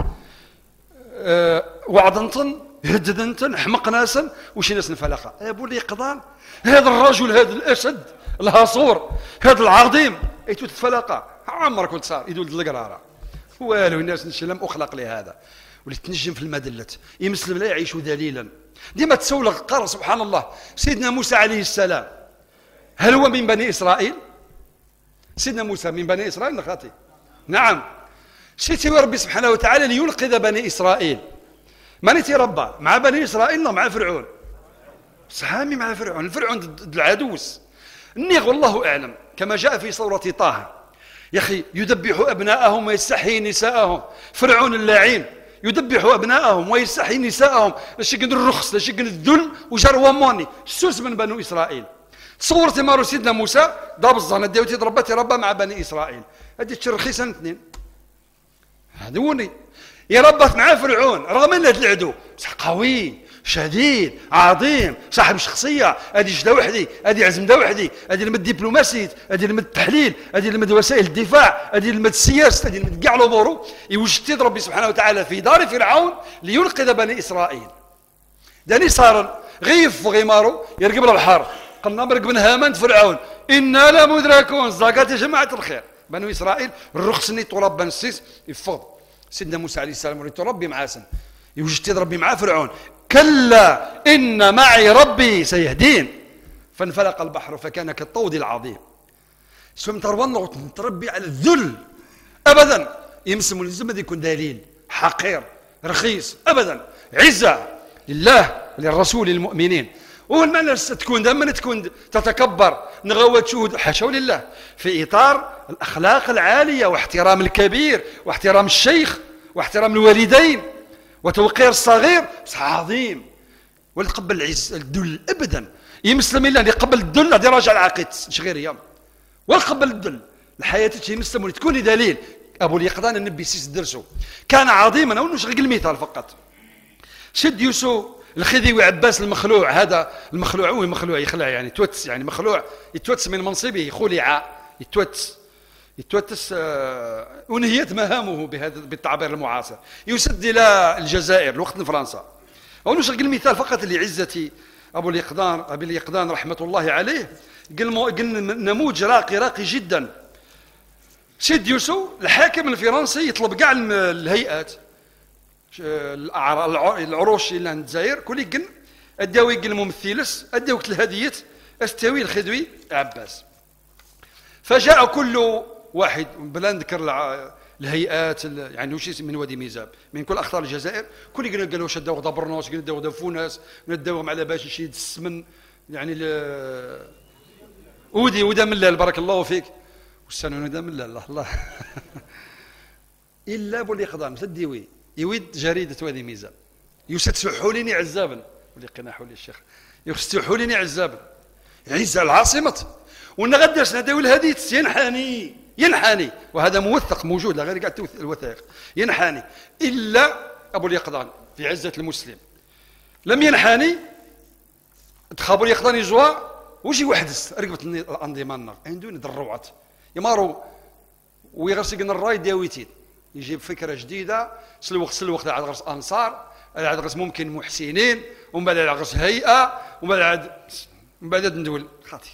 أه وعدنتن هددنتن حمق ناسا وشي ناس نفلاقه ابو لي قضان هذا الرجل هذا الاسد الهاصور هذا العظيم ايتو تتفلاقى عمرك كنت صار يدول القراره والو الناس نشلم اخلق لهذا وليت تنجم في المدلة يمسلم لا يعيش ذليلا. ديما تسول قال سبحان الله سيدنا موسى عليه السلام هل هو من بني اسرائيل؟ سيدنا موسى من بني اسرائيل خاطي نعم. سيتي ربي سبحانه وتعالى لينقذ بني اسرائيل. من يتربى مع بني اسرائيل مع فرعون صحامي مع فرعون الفرعون العدوس النيغ والله اعلم كما جاء في سوره طه يا اخي يذبح ابناءهم ويستحيي نساءهم. فرعون اللاعين يذبح ابناءهم ويستحيي نساءهم لاش يقن الرخص لاش يقن الذل وجروا موني سوس من بنو اسرائيل. تصورتي مارو سيدنا موسى ضرب الزهنه ديوتي ضربتي ربا مع بني اسرائيل هذه رخيصه اثنين هذوني يا ربت مع فرعون رغم ان هذا العدو بصح قوي شديد عظيم صاحب شخصيه هذه جده وحدي هذه عزم ده وحدي هذه المد دبلوماسيه هذه المد التحليل هذه المد وسائل الدفاع هذه المد السياسه هذه المد كاع الامور يوجد ربي سبحانه وتعالى في دار فرعون لينقذ بني اسرائيل. داني صار غيف غيمارو يركب البحر قلنا مركب هامان فرعون انا لمدركون زاكات يا جماعه الخير بنو اسرائيل الرخصني طلب بن السيس يفض سيدنا موسى عليه السلام وريت ربي معاسن يوجد ربي مع فرعون كلا إن معي ربي سيهدين فانفلق البحر فكان كالطود العظيم. سوم تروى تربي على الذل أبدا يمسم الزمد يكون دليل حقير رخيص أبدا عزة لله للرسول المؤمنين. والمعنى تكون دائما تكون تتكبر نغوى تشهد حاشا لله في إطار الأخلاق العالية واحترام الكبير واحترام الشيخ واحترام الوالدين وتوقير الصغير عظيم. ولا تقبل العز الذل ابدا يمسلم الا يقبل الذل هذه راجع العقيد شغير ولا قبل الذل الحياه يمسلم ولا تكون دليل. ابو اليقظان النبي سيس درسه كان عظيما او نشغل المثال فقط شد يوسف الخديوي عباس المخلوع هذا المخلوع هو مخلوع يخلع يعني توتس يعني مخلوع يتوتس من منصبه خلع يتوتس يتوتس ونهيت مهامه بهذا بالتعبير المعاصر يسد الى الجزائر الوقت فرنسا. او نشغل المثال فقط لعزه ابو اليقظان ابي اليقظان رحمه الله عليه قال نموذج راقي راقي جدا. سيد يوسف الحاكم الفرنسي يطلب كاع الهيئات العروش اللي عند الجزائر كل يقن اداو يقن الممثلس اداو الهديات استوي الخدوي عباس. فجاء كل واحد بلا نذكر الهيئات يعني وش من وادي ميزاب من كل اقطار الجزائر، كل قالوا قالوا واش داو غدا برنوس، قالوا داو غدا فوناس، نداوهم على باش شي السمن يعني ودي ودا من الله بارك الله فيك والسنه ودا من الله الله الا بولي قضام تديوي يويد جريده وادي ميزاب يستسحوا لي عزابا ولي قناحوا لي الشيخ يستسحوا لي عزابا عز العاصمه ونغدرس نداوي الهديت ينحاني ينحاني وهذا موثق موجود لا غير قاعد الوثائق ينحاني الا ابو اليقظان في عزه المسلم لم ينحاني تخابوا اليقظان يزوا وشي واحد ركبت الانظمه النار عندو ندروعت يمارو ويغسقنا الراي داويتين يجيب فكره جديده سلوخ سلوخ عاد غرس انصار عاد غرس ممكن محسنين ومن بعد عاد غرس هيئه ومن بعد عاد من بعد ندول خاطي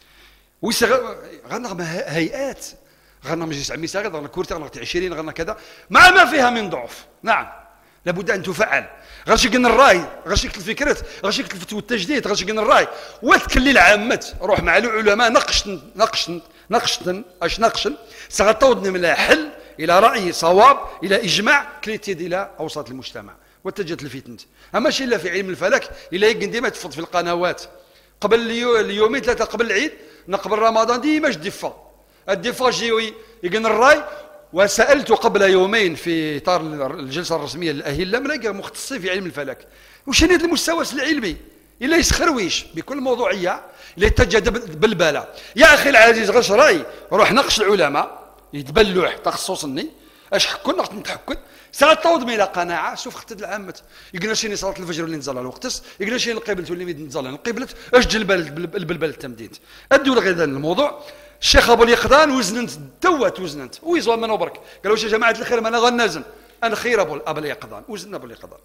ويس غنغم هيئات غنغم مجلس عميسه غنغم كورتي غنغم عشرين غنغم كذا مع ما فيها من ضعف. نعم لابد ان تفعل غنشكن الراي غنشكل الفكرات غنشكل الفتوى التجديد غنشكن الراي وتكلي العامه روح مع العلماء نقشت نقشت نقشت اش نقشن سغطودنا من حل الى راي صواب الى اجماع كليتيد الى اوساط المجتمع واتجهت الفتنه. اما شي الا في علم الفلك الا يقن ديما تفض في القنوات قبل اليومين ثلاثه قبل العيد نقبل رمضان ديما الدفا الدفا جيوي يقن الراي. وسالت قبل يومين في اطار الجلسه الرسميه للاهله ملاقي مختصين في علم الفلك وش هذا المستوى العلمي الا يسخرويش بكل موضوعيه الا يتجه بالباله. يا اخي العزيز غش راي روح نقش العلماء يتبلوح تخصصني اش حكون نقص نتحكم ساعات توض الى قناعه شوف اختد العامه يقولنا شيني صلاه الفجر اللي نزل الوقت يقولنا شيني القبلت واللي نزل القبلت اش جلب البلبل التمديد ادوا لغير الموضوع. الشيخ ابو اليقظان وزننت توات وزننت ويزوى منه برك قالوا واش يا جماعه الخير ما انا غنازن انا خير ابو ابو اليقظان وزن ابو اليقظان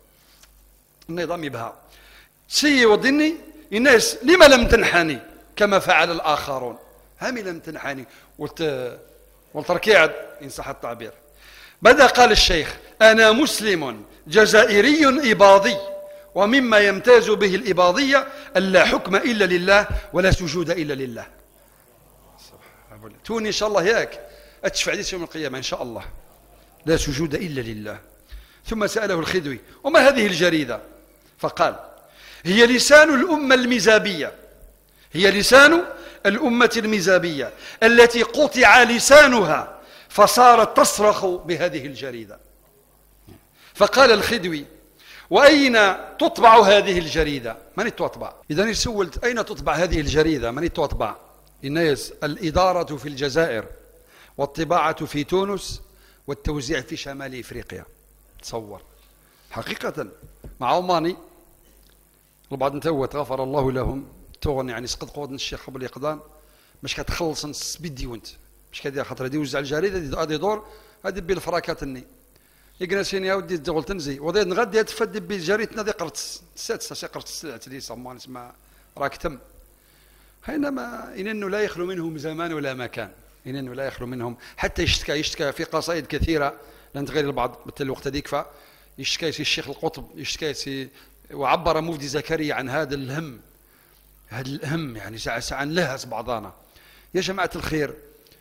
النظام يبها سي وضني الناس لما لم تنحني كما فعل الاخرون هم لم تنحني قلت والتركيع ان صح التعبير. بدا قال الشيخ انا مسلم جزائري اباضي ومما يمتاز به الاباضيه الا حكم الا لله ولا سجود الا لله. توني ان شاء الله ياك اتشفع لي يوم القيامه ان شاء الله لا سجود الا لله. ثم ساله الخدوي وما هذه الجريده؟ فقال هي لسان الامه الميزابيه هي لسان الامه الميزابيه التي قطع لسانها فصارت تصرخ بهذه الجريده. فقال الخدوي واين تطبع هذه الجريده؟ من تطبع؟ اذا سولت اين تطبع هذه الجريده؟ من تطبع؟ الناس الإدارة في الجزائر والطباعة في تونس والتوزيع في شمال إفريقيا. تصور حقيقة مع عماني البعض نتوت غفر الله لهم تغني يعني سقط قوة الشيخ ابو اليقظان مش كتخلص نسبيدي وانت مش كدير خاطر هادي يوزع الجريدة هادي دور هادي بي الفراكات الني يجلسين يا ودي تقول تنزي وضيت نغدي تفدي بجريدتنا دي قرت السادسة قرت السلعة اللي يسموها اسمها راك تم حينما إنه لا يخلو منهم زمان ولا مكان إنه لا يخلو منهم حتى يشتكى يشتكى في قصائد كثيرة لن تغير البعض مثل الوقت هذيك فيشتكى الشيخ القطب يشتكى وعبر مفدي زكريا عن هذا الهم هذا الهم يعني ساعة ساعة نلهس بعضانا. يا جماعة الخير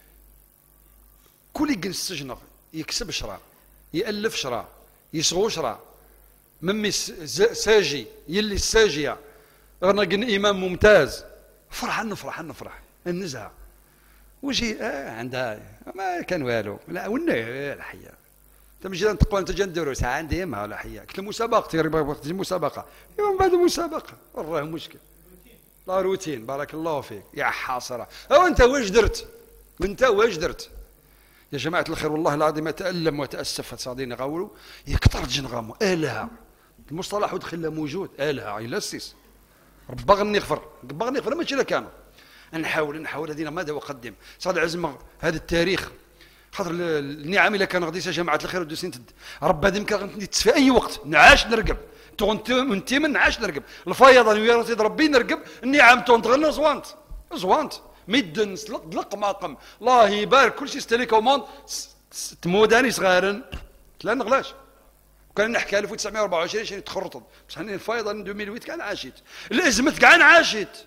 كل يجن السجن يكسب شرا يألف شرا يصغو شرا ممي ساجي يلي الساجية غنى إمام ممتاز فرح نفرح نفرح النزهه وجي آه عندها ما كان والو لا ونا الحياه تمشي تقول انت جندرو ساعه عندي ما ولا حياه قلت المسابقه تقريبا وقت المسابقه يوم بعد المسابقه والله مشكل لا روتين بارك الله فيك يا حاصره او انت واش درت انت واش درت يا جماعه الخير والله العظيم اتالم واتاسف صادين غاولوا يكثر جنغامو الها المصطلح ودخل موجود الها الى السيس باغي نغفر باغي نغفر ماشي لا كانوا نحاول نحاول هذينا ماذا اقدم صاد عزمه هذا التاريخ خاطر النعم الا كان غادي يا جماعه الخير ودوسين تد رب هذه يمكن غنتنيت في اي وقت نعاش نرقب تونت انت من نعاش نرقب الفيضان ويا ربي نرقب النعم تونت غير زوانت زوانت مدن دلق ماقم الله يبارك كل شيء ستليك ومون تموداني صغارن لا نغلاش كان نحكي ألف وتسعمائة وأربعة وعشرين شنو تخرطت بصح الفيضان ألفين وثمانية كان عاشت الازمه كاع عاشت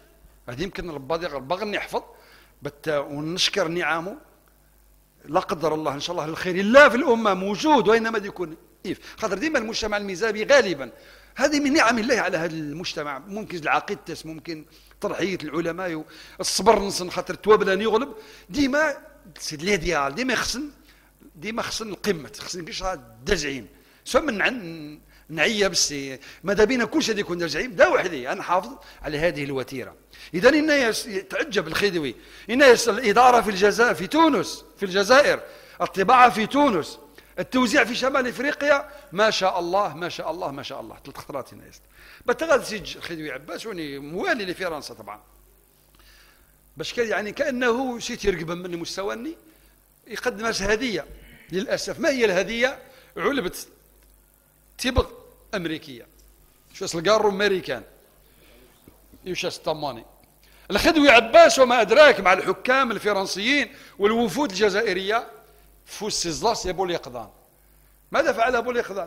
هذه يمكن ربي باغي يحفظ ونشكر نعمه. لا قدر الله ان شاء الله الخير الا في الامه موجود، وانما يكون إيف خاطر ديما المجتمع المزابي غالبا هذه من نعم الله على هذا المجتمع. ممكن العقيدة، ممكن ترحية العلماء، الصبر نصن خاطر التوابلان يغلب. ديما سيد لي ديال ديما خصن ديما خصن القمة، خصن كيش الدزعيم سواء من عن نعيه بس ماذا بينا كل شيء يكون دزعيم دا وحدي. انا حافظ على هذه الوتيره. اذا الناس تعجب الخديوي، الناس الاداره في الجزائر في تونس في الجزائر، الطباعه في تونس، التوزيع في شمال افريقيا، ما شاء الله ما شاء الله ما شاء الله. ثلاث خطرات الناس بتغاد سيج الخديوي عباس وني موالي لفرنسا طبعا باش كان يعني كانه شي تيرقب من مستواني يقدم هديه. للاسف ما هي الهديه؟ علبه تبغ امريكيه شو القارو امريكان يوشاس الطماني. الخدوي عباس وما ادراك مع الحكام الفرنسيين والوفود الجزائريه فوس سيزلاس يا بولي قضان. ماذا فعل ابو اليقظان؟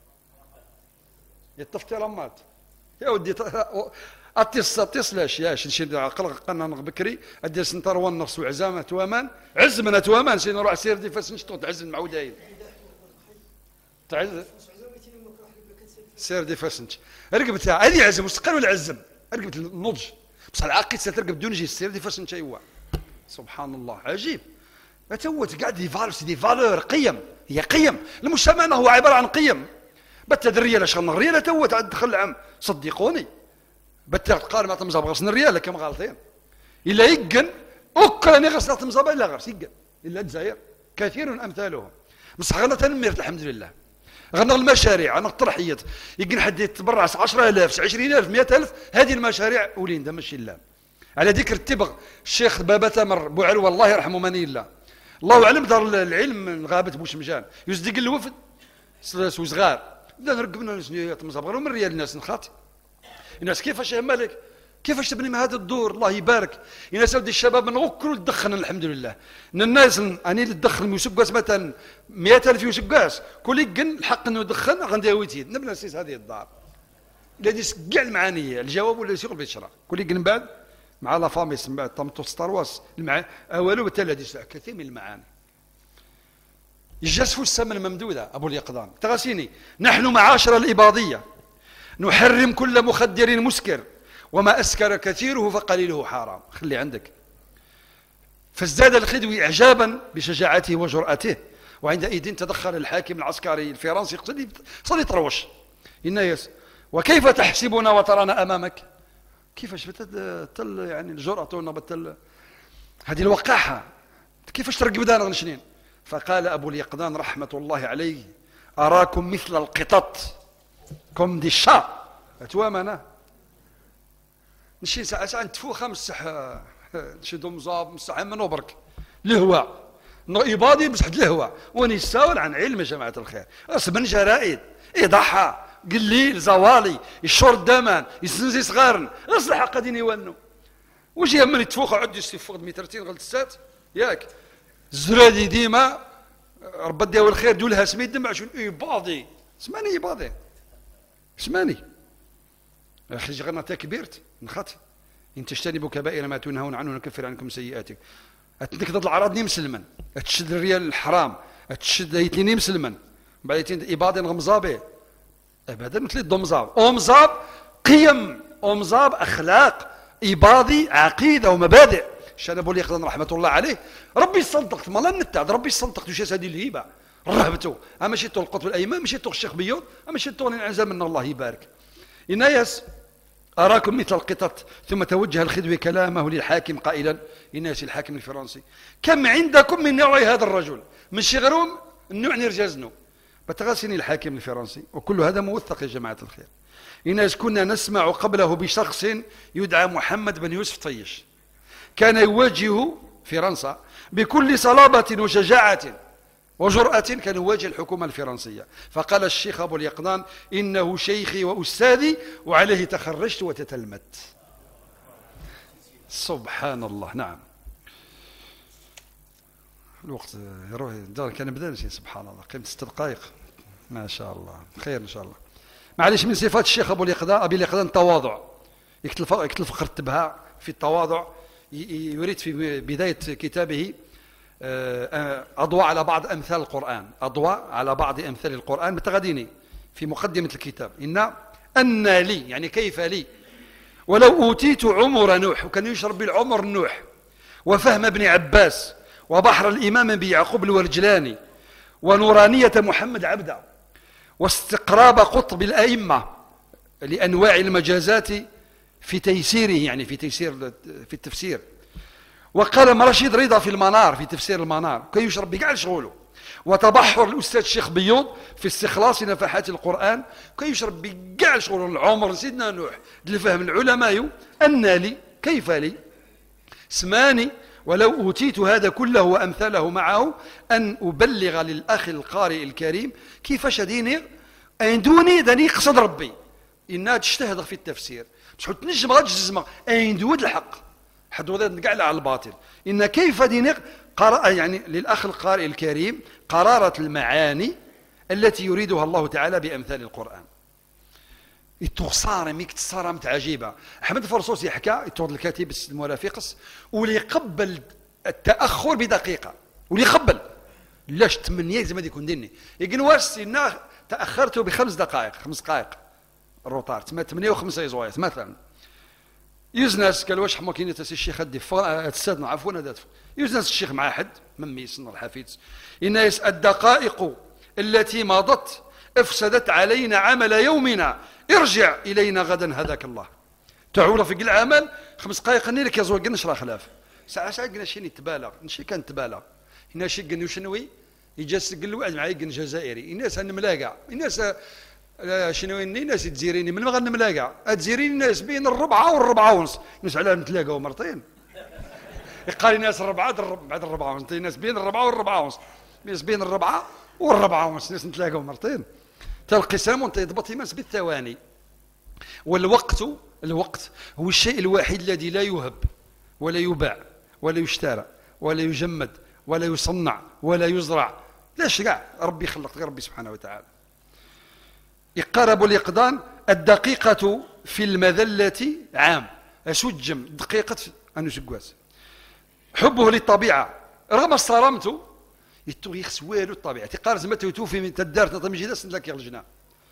يطفت رمات يا ودي اتصل اتصلاش ياش نشد قلق قنا بكري ادي سنتر ونص وعزامه وامان عزمنا توامان سي نروح سير دي فاس نشطو تعزم معودين تعز سير دي فاسنج رقبتها هذه عزم مستقل ولا عزم رقبت النضج بصح العقيد سترقب دون جي سير دي فاسنج ايوا سبحان الله عجيب. اتوت قاعد دي فالورز دي فالور قيم هي قيم المجتمع هو عباره عن قيم. بتا الريال شغل الريال توت عاد دخل العام صدقوني بتا قال ما تمزاب غصن الريال كم غالطين الا يقن اوكراني غصن تمزاب الا غرس يقن الا الجزائر كثير امثالهم. بصح غنا تنميرت الحمد لله غنا المشاريع غنا الطرحيات يقن حد يتبرع عشرة آلاف عشرين ألف مئة ألف هذه المشاريع ولين ده ماشي لا على ذكر التبغ الشيخ بابا تمر بوعلو الله يرحمه مني الله الله اعلم دار العلم من غابه بوشمجان يصدق الوفد صغار بدا نرقبنا تمزبغروا من ريال الناس نخاطي الناس كيفاش يا مالك كيفاش تبني مع هذا الدور الله يبارك. الناس ودي الشباب نغكروا تدخن الحمد لله الناس اني اللي تدخن يسقاس مثلا مئة ألف يسقاس كل يقن الحق انه يدخن غندير ويتيد نبنا سيس هذه الدار الذي كاع المعانيه الجواب ولا يسوق بيشرا كل يقن من بعد مع لا فاميس من بعد طمطو ستارواس المع اولو بالتالي كثير من المعاني يجسفوا السم الممدودة أبو اليقظان تغسيني نحن معاشر الإباضية نحرم كل مخدر مسكر وما أسكر كثيره فقليله حرام. خلي عندك. فازداد الخدوي إعجابا بشجاعته وجرأته وعندئذ تدخل الحاكم العسكري الفرنسي صلي طروش الناس وكيف تحسبنا وترانا أمامك كيفاش بتل يعني الجرأة تونا بتل هذه الوقاحة كيفاش ترقب دانا غنشنين. فقال أبو اليقظان رحمة الله عليه أراكم مثل القطط كم دي الشا أتوامنا نشي ساعة ساعة نتفوخها مسح نشدو مصاب مسح منو برك الهواء إباضي بصح الهواء ونساول عن علم يا جماعة الخير أصبن جرائد إضحى قليل زوالي الشور دامان يسنزي صغارن أصلح قادين يونو وش يهمني تفوخ عد يستفوق مترتين غلط السات ياك الزرادي ديما ربي ديو الخير دولها سميت دمع شو إباضي سماني إباضي سماني أخي جغرنا تكبيرت نخاطي إن تجتنبوا كبائر ما تنهون عنه نكفر عنكم سيئاتك أتنك ضد العراض ني مسلما أتشد الريال الحرام أتشد يتني مسلما بعدين إباضي غمزابي أبدا مثل ضمزاب أمزاب قيم أمزاب أخلاق إباضي عقيدة ومبادئ. شان ابو اليقظان رحمه الله عليه ربي يصدق ما لا نتعد ربي يصدق وش هذه الهيبه رهبته اما شي تو القطب الايمان ماشي تو الشيخ بيوت اما شي تو الانعزام من الله يبارك. إناس اراكم مثل القطط. ثم توجه الخدوي كلامه للحاكم قائلا إناس الحاكم الفرنسي كم عندكم من نوع هذا الرجل من شغروم النوع نرجزنو بتغسني الحاكم الفرنسي وكل هذا موثق يا جماعه الخير. إناس كنا نسمع قبله بشخص يدعى محمد بن يوسف طيش كان يواجه فرنسا بكل صلابة وشجاعة وجرأة كان يواجه الحكومة الفرنسية. فقال الشيخ أبو اليقظان إنه شيخي وأستاذي وعليه تخرجت وتتلمت. سبحان الله. نعم الوقت يروح دار كان بدأ سبحان الله قيمة ست دقائق ما شاء الله خير إن شاء الله. معليش من صفات الشيخ أبو اليقظان أبي اليقظان التواضع يكتل فقر التبهاء في التواضع يريد في بداية كتابه أضواء على بعض أمثال القرآن، أضواء على بعض أمثال القرآن متغاديني في مقدمة الكتاب. إن أن لي يعني كيف لي ولو أوتيت عمر نوح، وكان يشرب بالعمر نوح وفهم ابن عباس وبحر الإمام بيعقوب الورجلاني ونورانية محمد عبده واستقراب قطب الأئمة لأنواع المجازات في تيسيره، يعني في تيسير في التفسير. وقال رشيد رضا في المنار في تفسير المنار كي يشرب بكاع شغوله. وتبحر الأستاذ الشيخ بيوض في استخلاص نفحات القرآن كي يشرب بكاع شغوله العمر سيدنا نوح لفهم العلماء أن لي كيف لي سماني ولو أوتيت هذا كله وأمثاله معه أن أبلغ للأخ القارئ الكريم كيفاش ديني أين دوني داني قصد ربي إنها تجتهد في التفسير مش تنجم غير تجزم أين دود الحق حد وذات كاع على الباطل. إن كيف ديني قرأ يعني للأخ القارئ الكريم قرارة المعاني التي يريدها الله تعالى بأمثال القرآن. التغصار ميك تصارمت عجيبة. أحمد فرصوص يحكى يتوض الكاتب المرافقس واللي يقبل التأخر بدقيقة واللي يقبل لاش تمنية زي ما يكون ديني يقول واش إنه تأخرت بخمس دقائق خمس دقائق الروطار تما ثمانية وخمسة زوايا مثلا يزناس قال واش حمو كاين تاسي الشيخ هدي تسادنا عفوا هذا يزناس الشيخ مع حد ممي سن الحفيد إن الدقائق التي مضت افسدت علينا عمل يومنا ارجع إلينا غدا هداك الله. تعول في العمل خمس دقائق نيرك يا زوج نشرا خلاف ساعة ساعة قلنا شي نتبالغ نشي كان تبالغ هنا شي قلنا شنوي يجلس قل واحد معايا قلنا جزائري الناس هنملاقع الناس شنوي الناس تزيريني من ما غنملاقع تزيريني الناس بين الربعة والربعة ونص الناس على نتلاقاو مرتين يقال الناس الربعة بعد الربعة ونص الناس بين الربعة والربعة ونص الناس بين الربعة والربعة ونص الناس نتلاقاو مرتين القسام يضبط الناس بالثواني. والوقت الوقت هو الشيء الوحيد الذي لا يهب ولا يباع ولا يشترى ولا يجمد ولا يصنع ولا يزرع لاش كاع ربي خلق ربي سبحانه وتعالى. يقرب الإقدام الدقيقة في المذلة عام أسجم دقيقة أنو سكواز حبه للطبيعة رغم صرامته يتو يخس والو الطبيعة تقار زمته يتوفي من تدار تطمجي سنلك الجنة.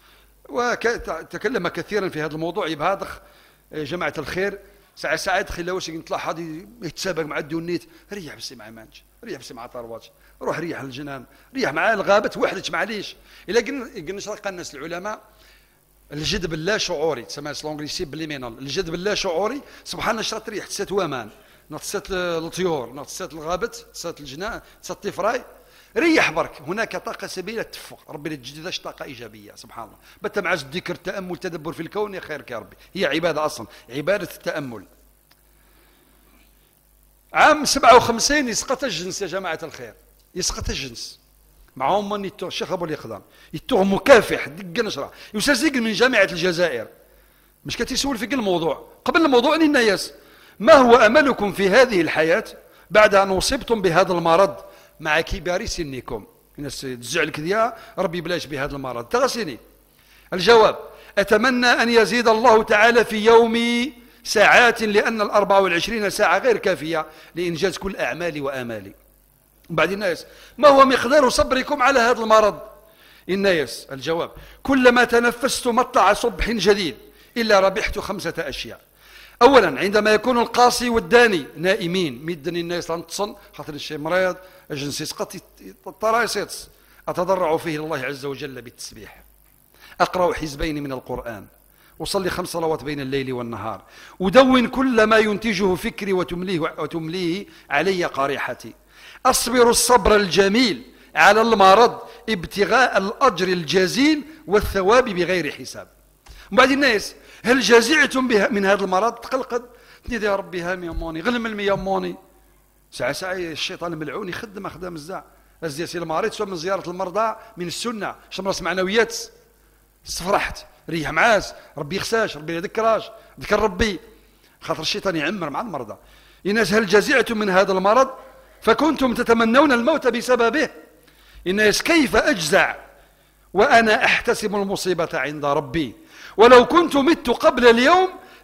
وتكلم كثيرا في هذا الموضوع يبهادخ جماعة الخير ساعة ساعة دخل واش نطلع حد يتسابق مع الدونيت ريح بسي مع مانج ريح بسي مع طروات روح ريح الجنان ريح مع الغابة وحدك معليش إلا قلنا شرق الناس العلماء الجذب اللا شعوري تسمى سلونغليسي بليمينال الجذب اللا شعوري سبحان الله شرط ريح تسات وامان نتصات الطيور نتصات الغابة تسات الجنان تسات الطفراي ريح برك هناك طاقة سبيلة تفق ربي تجددش طاقة إيجابية سبحان الله بت مع الذكر التأمل تدبر في الكون يا خيرك يا ربي هي عبادة أصلا عبادة التأمل. عام سبعة وخمسين يسقط الجنس يا جماعة الخير يسقط الجنس معهم من يتوغ الشيخ أبو الإقدام يتوغ مكافح دق نشرة يسازق من جامعة الجزائر مش كتسول في كل الموضوع قبل الموضوع للناس ما هو أملكم في هذه الحياة بعد أن أصبتم بهذا المرض مع كبار سنكم الناس تزعل كذا ربي بلاش بهذا المرض تغسني. الجواب أتمنى أن يزيد الله تعالى في يومي ساعات لأن الأربع والعشرين ساعة غير كافية لإنجاز كل أعمالي وآمالي. بعد الناس ما هو مقدار صبركم على هذا المرض الناس. الجواب كلما تنفست مطلع صبح جديد إلا ربحت خمسة أشياء. أولا عندما يكون القاصي والداني نائمين مدني الناس لنتصن خاطر الشيء مريض الجنس يسقط الطرايسيت أتضرع فيه الله عز وجل بالتسبيح أقرأ حزبين من القرآن أصلي خمس صلوات بين الليل والنهار أدون كل ما ينتجه فكري وتمليه, وتمليه علي قارحتي أصبر الصبر الجميل على المرض ابتغاء الأجر الجزيل والثواب بغير حساب. وبعد الناس هل جزعتم من هذا المرض تقلقد تنيد يا ربي هامي يموني غلم المي يموني ساعة ساعة الشيطان الملعون يخدم أخدام الزع أزياسي المريض سوى من زيارة المرضى من السنة شمرس معنويات استفرحت ريح معاس ربي يخساش ربي يذكراش ذكر ربي خاطر الشيطان يعمر مع المرضى. الناس هل جزعتم من هذا المرض فكنتم تتمنون الموت بسببه. الناس كيف أجزع وأنا أحتسب المصيبة عند ربي ولو كنت مت قبل اليوم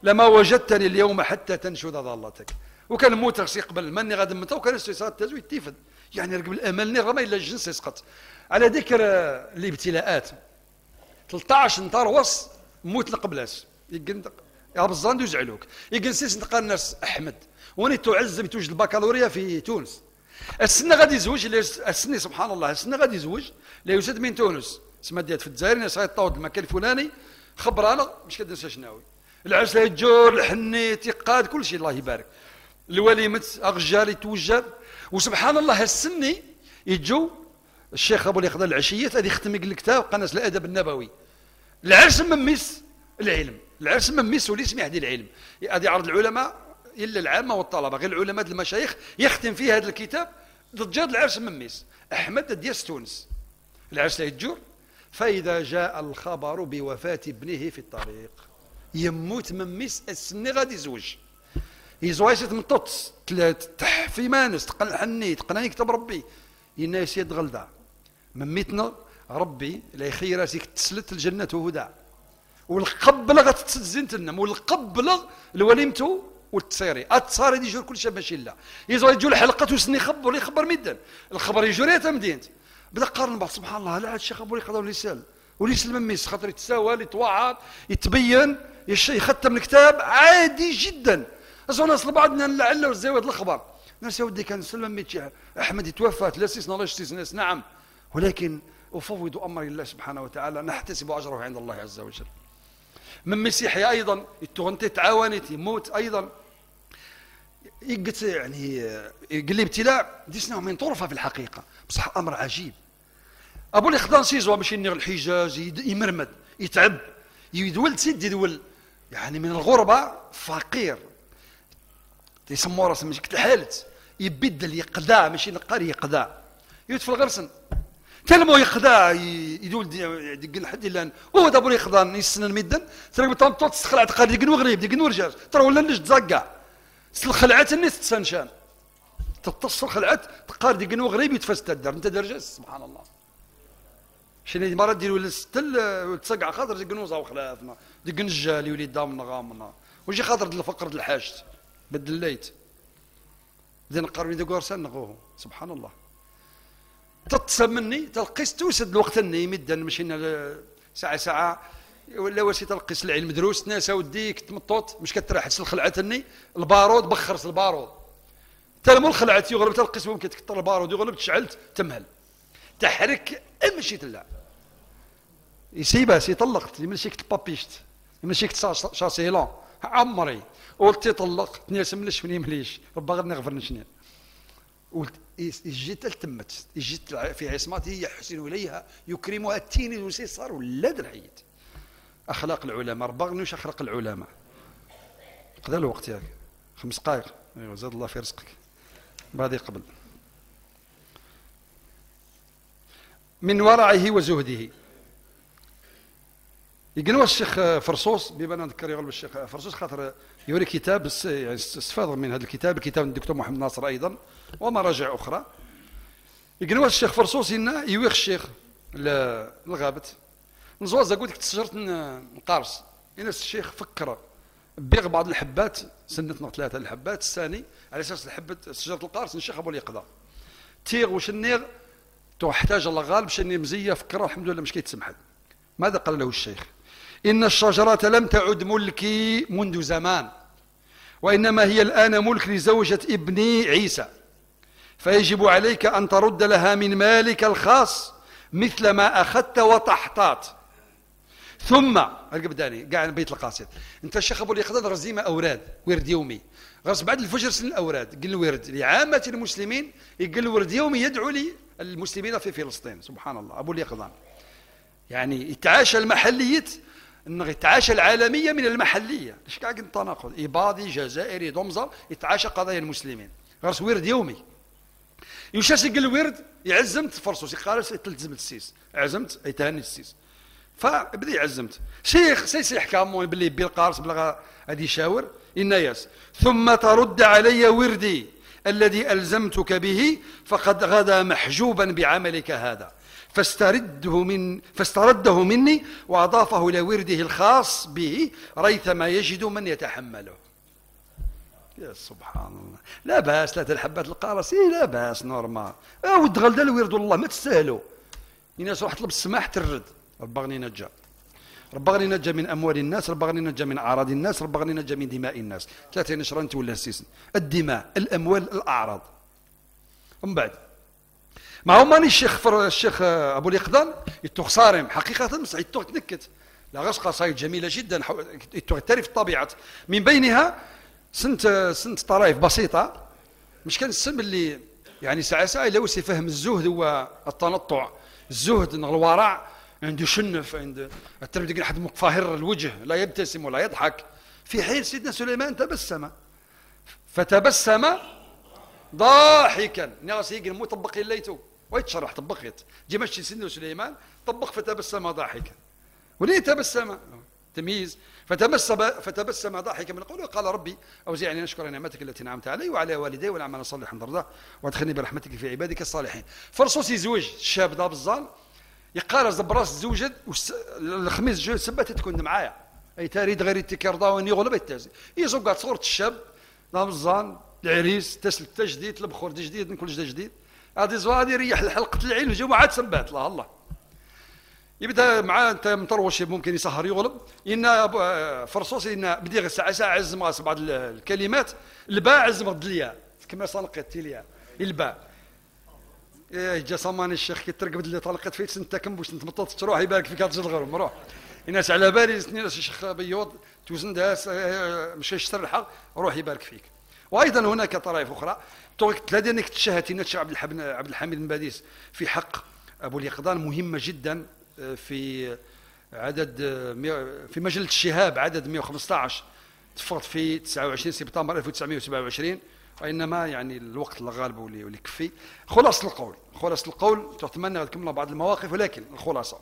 لما وجدتني اليوم حتى تنشد ضالتك. وكان موت غسي قبل ماني غادي نمتا وكان السيسات تزوي تيفد يعني رقب الامل ني غما الا الجنس يسقط. على ذكر الابتلاءات ثلاثطاش نهار وص موت لقبلاس يقندق يا بزان يزعلوك يقنسيس نقال الناس احمد وني تعزم توجد البكالوريا في تونس. السنه غادي يزوج السنه سبحان الله السنه غادي يزوج لا يوجد من تونس سما ديات في الجزائر الناس غيطاود المكان الفلاني خبر انا مش كدنسى شناوي العرس يجور الحنيت يقاد كل شيء الله يبارك الوليمت اغجال يتوجد. وسبحان الله السني يجو الشيخ ابو اليقظه العشيات غادي يختم الكتاب قناص الادب النبوي. العرس مميس العلم العرس مميس وليس معدي العلم غادي يعرض العلماء الا العامه والطلبه غير العلماء المشايخ يختم فيه هذا الكتاب ضجاد العرس مميس احمد دياس تونس. العرس لا يتجور فاذا جاء الخبر بوفاه ابنه في الطريق يموت مميس السني غادي يزوج يزوايسة من طوطس تح في مانس تقن حني تقنا يكتب ربي يناس يد غلدا مميتنا ربي لا يخير راسك تسلت الجنة وهدى والقبلة غتتزين تنم والقبلة الوليمتو والتصيري التصاري دي يجور كل شيء ماشي لا يزوا يجوا الحلقة وسني خبر يخبر مدن الخبر يجور يا تمدينت بدا قارن بعض سبحان الله لا الشيخ ابو يقضوا لي سال وليس المميس خاطر يتساوى يتوعد يتبين يختم الكتاب عادي جدا. اصلا ناس بعضنا لعل الزواج الاخبار ناس يا ودي كان سلم ميت احمد يتوفى ثلاث سنين ست سنين نعم ولكن افوض امري الله سبحانه وتعالى نحتسب اجره عند الله عز وجل. من مسيحي ايضا التغنتي تعاونت يموت ايضا يقت يعني قال لي ابتلاء ديسنا من طرفه في الحقيقه بصح امر عجيب. ابو الاخضان سيزوا باش ينيغ الحجاز يمرمد يتعب يدول سيد يدول يعني من الغربه فقير يسموه راسه مش الحالت يبدل يقدا ماشي نقار يقدا يدفل غرسن تلمو يقدا يدول يدق لحد لان هو دابو يقدا يسنن ميدن ترى بطنطوط تسخلع تقاد يقنو غريب يقنو رجال ترى ولا نج تزقع الخلعات الناس تسنشان تتصل خلعات تقاد يقنو غريب يتفست الدار انت درجس سبحان الله شنو مرات ديروا الستل تسقع خاطر يقنو زاو خلافنا دق نجال يولي دامنا غامنا وجي خاطر الفقر الحاجت بدليت بدينا نقرب يدق ورسان نغوه سبحان الله تتصل مني تلقيس توسد الوقت اني مدا مشينا ساعه ساعه ولا وسيت تلقيس العلم دروس ناس وديك تمطوط مش كتراح تسل خلعتني البارود بخرس البارود تلمو الخلعت يغلب تلقيس ممكن تكثر البارود يغلب تشعلت تمهل تحرك مشيت لا يسيبها سي طلقت يمشيك تبابيشت يمشيك شاسيلون عمري قلت طلق ناس مليش من يمليش ربا غير نغفر شنو قلت جيت التمت جيت في عصمته يحسن اليها يكرمها التين وسي صار ولاد الحيت اخلاق العلماء ربا غنوش اخلاق العلماء قضى الوقت ياك خمس دقائق ايوا زاد الله في رزقك بعد قبل من ورعه وزهده يقنوا الشيخ فرصوص بما نذكر يغلب الشيخ فرصوص خاطر يوري كتاب يعني استفاد من هذا الكتاب الكتاب الدكتور محمد ناصر ايضا ومراجع اخرى. يقنوا الشيخ فرصوص لنا يويخ الشيخ للغابت نزواز قلت لك شجره نقارص الناس الشيخ فكر بيغ بعض الحبات سنتنا ثلاثه الحبات الثاني على اساس الحبه شجره القارص الشيخ ابو اليقظه تيغ وشنيغ تحتاج الله غالب شني مزيه فكر الحمد لله مش كيتسمح. ماذا قال له الشيخ؟ إن الشجرة لم تعد ملكي منذ زمان وإنما هي الآن ملك لزوجة ابني عيسى فيجب عليك أن ترد لها من مالك الخاص مثل ما أخذت وتحتاط. ثم القبداني قاعد بيت القاصد انت الشيخ ابو اليقظه رزيمه اوراد ورد يومي غص بعد الفجر سن الاوراد قل ورد لعامه المسلمين يقل ورد يومي يدعو لي المسلمين في فلسطين سبحان الله. ابو اليقظه يعني يتعاشى المحليه انه يتعاشى العالميه من المحليه ايش قاعد التناقض اباضي جزائري ضمزه يتعاشى قضايا المسلمين غرس ورد يومي يمشي يقل ورد يعزمت فرصوص يقال تلتزم السيس عزمت يتهني السيس فبدي عزمت شيخ سيسي يحكم باللي بالقارص بلا غادي يشاور الناس ثم ترد علي وردي الذي ألزمتك به فقد غدا محجوبا بعملك هذا، فاسترده, من فاسترده مني وأضافه إلى ورده الخاص به ريثما يجد من يتحمله. يا سبحان الله، لا بأس ثلاثة الحبات القارص، إيه لا بأس نورمال. اه ود غلدا الورد والله ما تستاهلوا. الناس راح تطلب السماح ترد. رب غني نجا، رب غني نجا من أموال الناس، رب غني نجا من أعراض الناس، رب غني نجا من دماء الناس. ثلاثة نشرنت ولا السيسن، الدماء، الأموال، الأعراض. ومن بعد ما هو ماني الشيخ فر... الشيخ أبو اليقظان يتوغ صارم حقيقة بصح يتوغ تنكت. لا غاش قصايد جميلة جدا يتوغ تعرف الطبيعة، من بينها سنت سنت طرائف بسيطة مش كان السم اللي يعني ساعة ساعة إلا وسي فهم الزهد والتنطع، الزهد الورع عنده شنف، عنده التربية حد مقفاهر الوجه لا يبتسم ولا يضحك، في حين سيدنا سليمان تبسم فتبسم ضاحكا. ناس يقول مو طبق ليتو ويتشرح طبقت جي ماشي سيدنا سليمان طبق فتبسم ضاحكا، وليه تبسم تمييز فتبسم فتبسم ضاحكا من قوله قال ربي أوزعني أن أشكر نعمتك التي نعمت علي وعلى والدي والعمل صالحا ترضاه وادخلني برحمتك في عبادك الصالحين. فرصوص يزوج الشاب ذا بالظال يقال زبراس زوجد الخميس جو سبت تكون معايا اي تاريد غير تكرضاوني يغلب التازي يزوق صورة الشاب ذا بالظال العريس تسلك تجديد البخور جديد من كل جديد جديد هذه زوادي يريح الحلقة العين الجمعة سبات الله الله يبدا مع انت مطروش ممكن يسهر يغلب ان فرصوصي ان بدي ساعه ساعه عز مغاس بعض الكلمات الباء عز مغد الياء كما سنقت الياء الباء ايه جا صمان الشيخ كي ترقبد اللي طلقت فيك انت كم باش انت مطط تروح يبارك فيك هذا الغرم روح الناس على بالي سنين الشيخ بيوض توزن داس مش يشتر الحق روح يبارك فيك. وايضا هناك طرائف اخرى ثلاثه انك تشهد الشيخ عبد الحميد عبد الحميد بن باديس في حق ابو اليقظان مهمه جدا في عدد في مجلة الشهاب عدد مئة وخمسة عشر تفرط في تسعة وعشرين سبتمبر ألف وتسعمئة وسبعة وعشرين وإنما يعني الوقت اللي غالب واللي يكفي. خلاصة القول خلاصة القول تتمنى نكمل بعض المواقف ولكن الخلاصة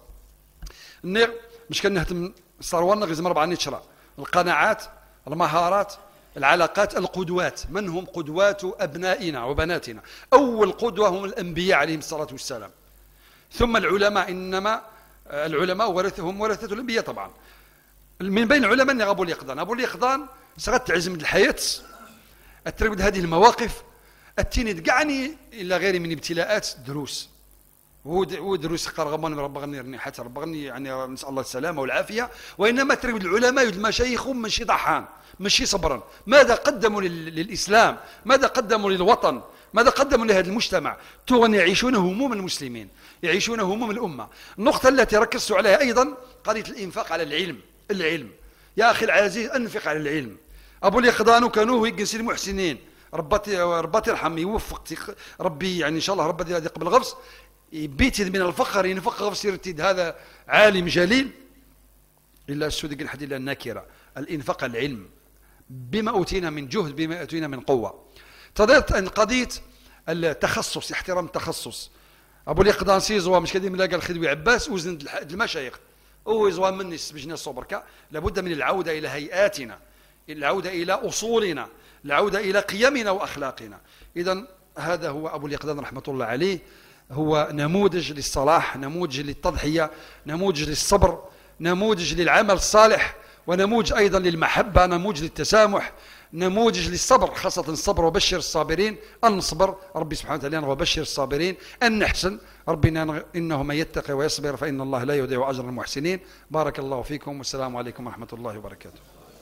النير مش كان نهتم صار ورنا غير مربع نشرة القناعات المهارات العلاقات القدوات. من هم قدوات أبنائنا وبناتنا؟ أول قدوة هم الأنبياء عليهم الصلاة والسلام، ثم العلماء، إنما العلماء ورثهم ورثة الأنبياء طبعا. من بين العلماء أبو اليقظان أبو اليقظان سغت عزم الحياة التربد هذه المواقف التيني دقعني إلى غير من ابتلاءات دروس ودروس قرغمان رب غني حتى رب غني يعني نسأل الله السلامة والعافية. وإنما تربد العلماء المشايخ مشي ضحان مشي صبرا. ماذا قدموا للإسلام؟ ماذا قدموا للوطن؟ ماذا قدموا لهذا المجتمع؟ تغني يعيشون هموم المسلمين، يعيشون هموم الأمة. النقطة التي ركزت عليها أيضا قضية الإنفاق على العلم. العلم يا أخي العزيز أنفق على العلم. أبو اليقظان كانوا يجنسي المحسنين رباتي رباتي يرحم يوفق ربي يعني إن شاء الله ربي هذا قبل غفص بيتد من الفقر ينفق غفص يرتد. هذا عالم جليل إلا السودق الحديد الناكرة الإنفاق على العلم بما أوتينا من جهد بما أوتينا من قوة. تضيت أن قضية التخصص احترام التخصص. أبو اليقظان سيزوا مش كدي ملاقى الخدوي عباس وزن المشايخ هو يزوا مني بجنا الصبركة. لابد من العودة إلى هيئاتنا، العودة إلى أصولنا، العودة إلى قيمنا وأخلاقنا. إذن هذا هو أبو اليقظان رحمة الله عليه، هو نموذج للصلاح، نموذج للتضحية، نموذج للصبر، نموذج للعمل الصالح، ونموذج أيضا للمحبة، نموذج للتسامح، نموذج للصبر خاصة الصبر. وبشر الصابرين أن نصبر ربي سبحانه وتعالى وبشر الصابرين أن نحسن ربنا إنه من يتقي ويصبر فإن الله لا يضيع أجر المحسنين. بارك الله فيكم والسلام عليكم ورحمة الله وبركاته.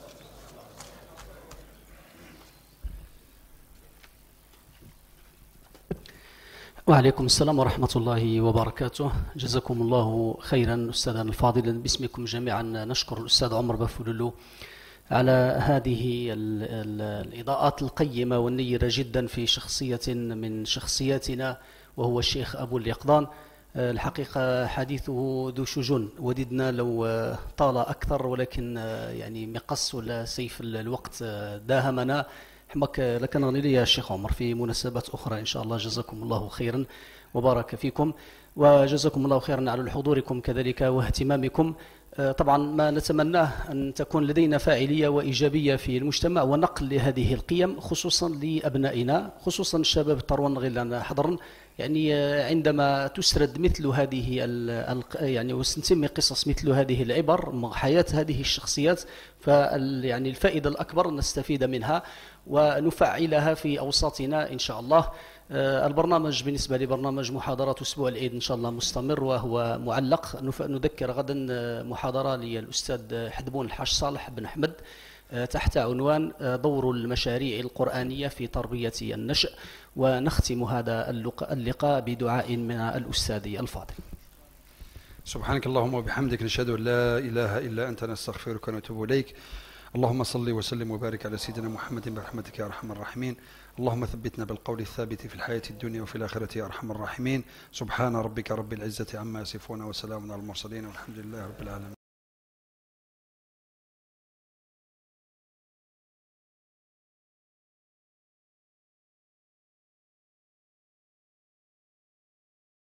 وعليكم السلام ورحمة الله وبركاته. جزاكم الله خيرا أستاذنا الفاضل. باسمكم جميعا نشكر الأستاذ عمر بافولولو على هذه ال ال الإضاءات القيمة والنيرة جدا في شخصية من شخصياتنا وهو الشيخ أبو اليقظان. الحقيقة حديثه ذو شجون وددنا لو طال أكثر ولكن يعني مقص ولا سيف الوقت داهمنا. حمك لكن غني لي يا شيخ عمر في مناسبات أخرى إن شاء الله. جزاكم الله خيرا وبارك فيكم وجزاكم الله خيرا على حضوركم كذلك واهتمامكم طبعا ما نتمناه أن تكون لدينا فاعلية وإيجابية في المجتمع ونقل لهذه القيم خصوصا لأبنائنا، خصوصا الشباب الطروان غير حضرا. يعني عندما تسرد مثل هذه يعني وتنتمي قصص مثل هذه العبر حياة هذه الشخصيات، فال يعني الفائدة الأكبر نستفيد منها ونفعلها في أوساطنا إن شاء الله. البرنامج بالنسبة لبرنامج محاضرات أسبوع العيد إن شاء الله مستمر وهو معلق. نذكر غدا محاضرة للأستاذ حدبون الحاج صالح بن أحمد تحت عنوان دور المشاريع القرآنية في تربية النشء، ونختم هذا اللقاء بدعاء من الأستاذ الفاضل. سبحانك اللهم وبحمدك، نشهد أن لا إله إلا أنت، نستغفرك ونتوب إليك. اللهم صل وسلم وبارك على سيدنا محمد برحمتك يا أرحم الراحمين. اللهم ثبتنا بالقول الثابت في الحياة الدنيا وفي الآخرة يا أرحم الراحمين. سبحان ربك رب العزة عما يصفون وسلام على المرسلين والحمد لله رب العالمين.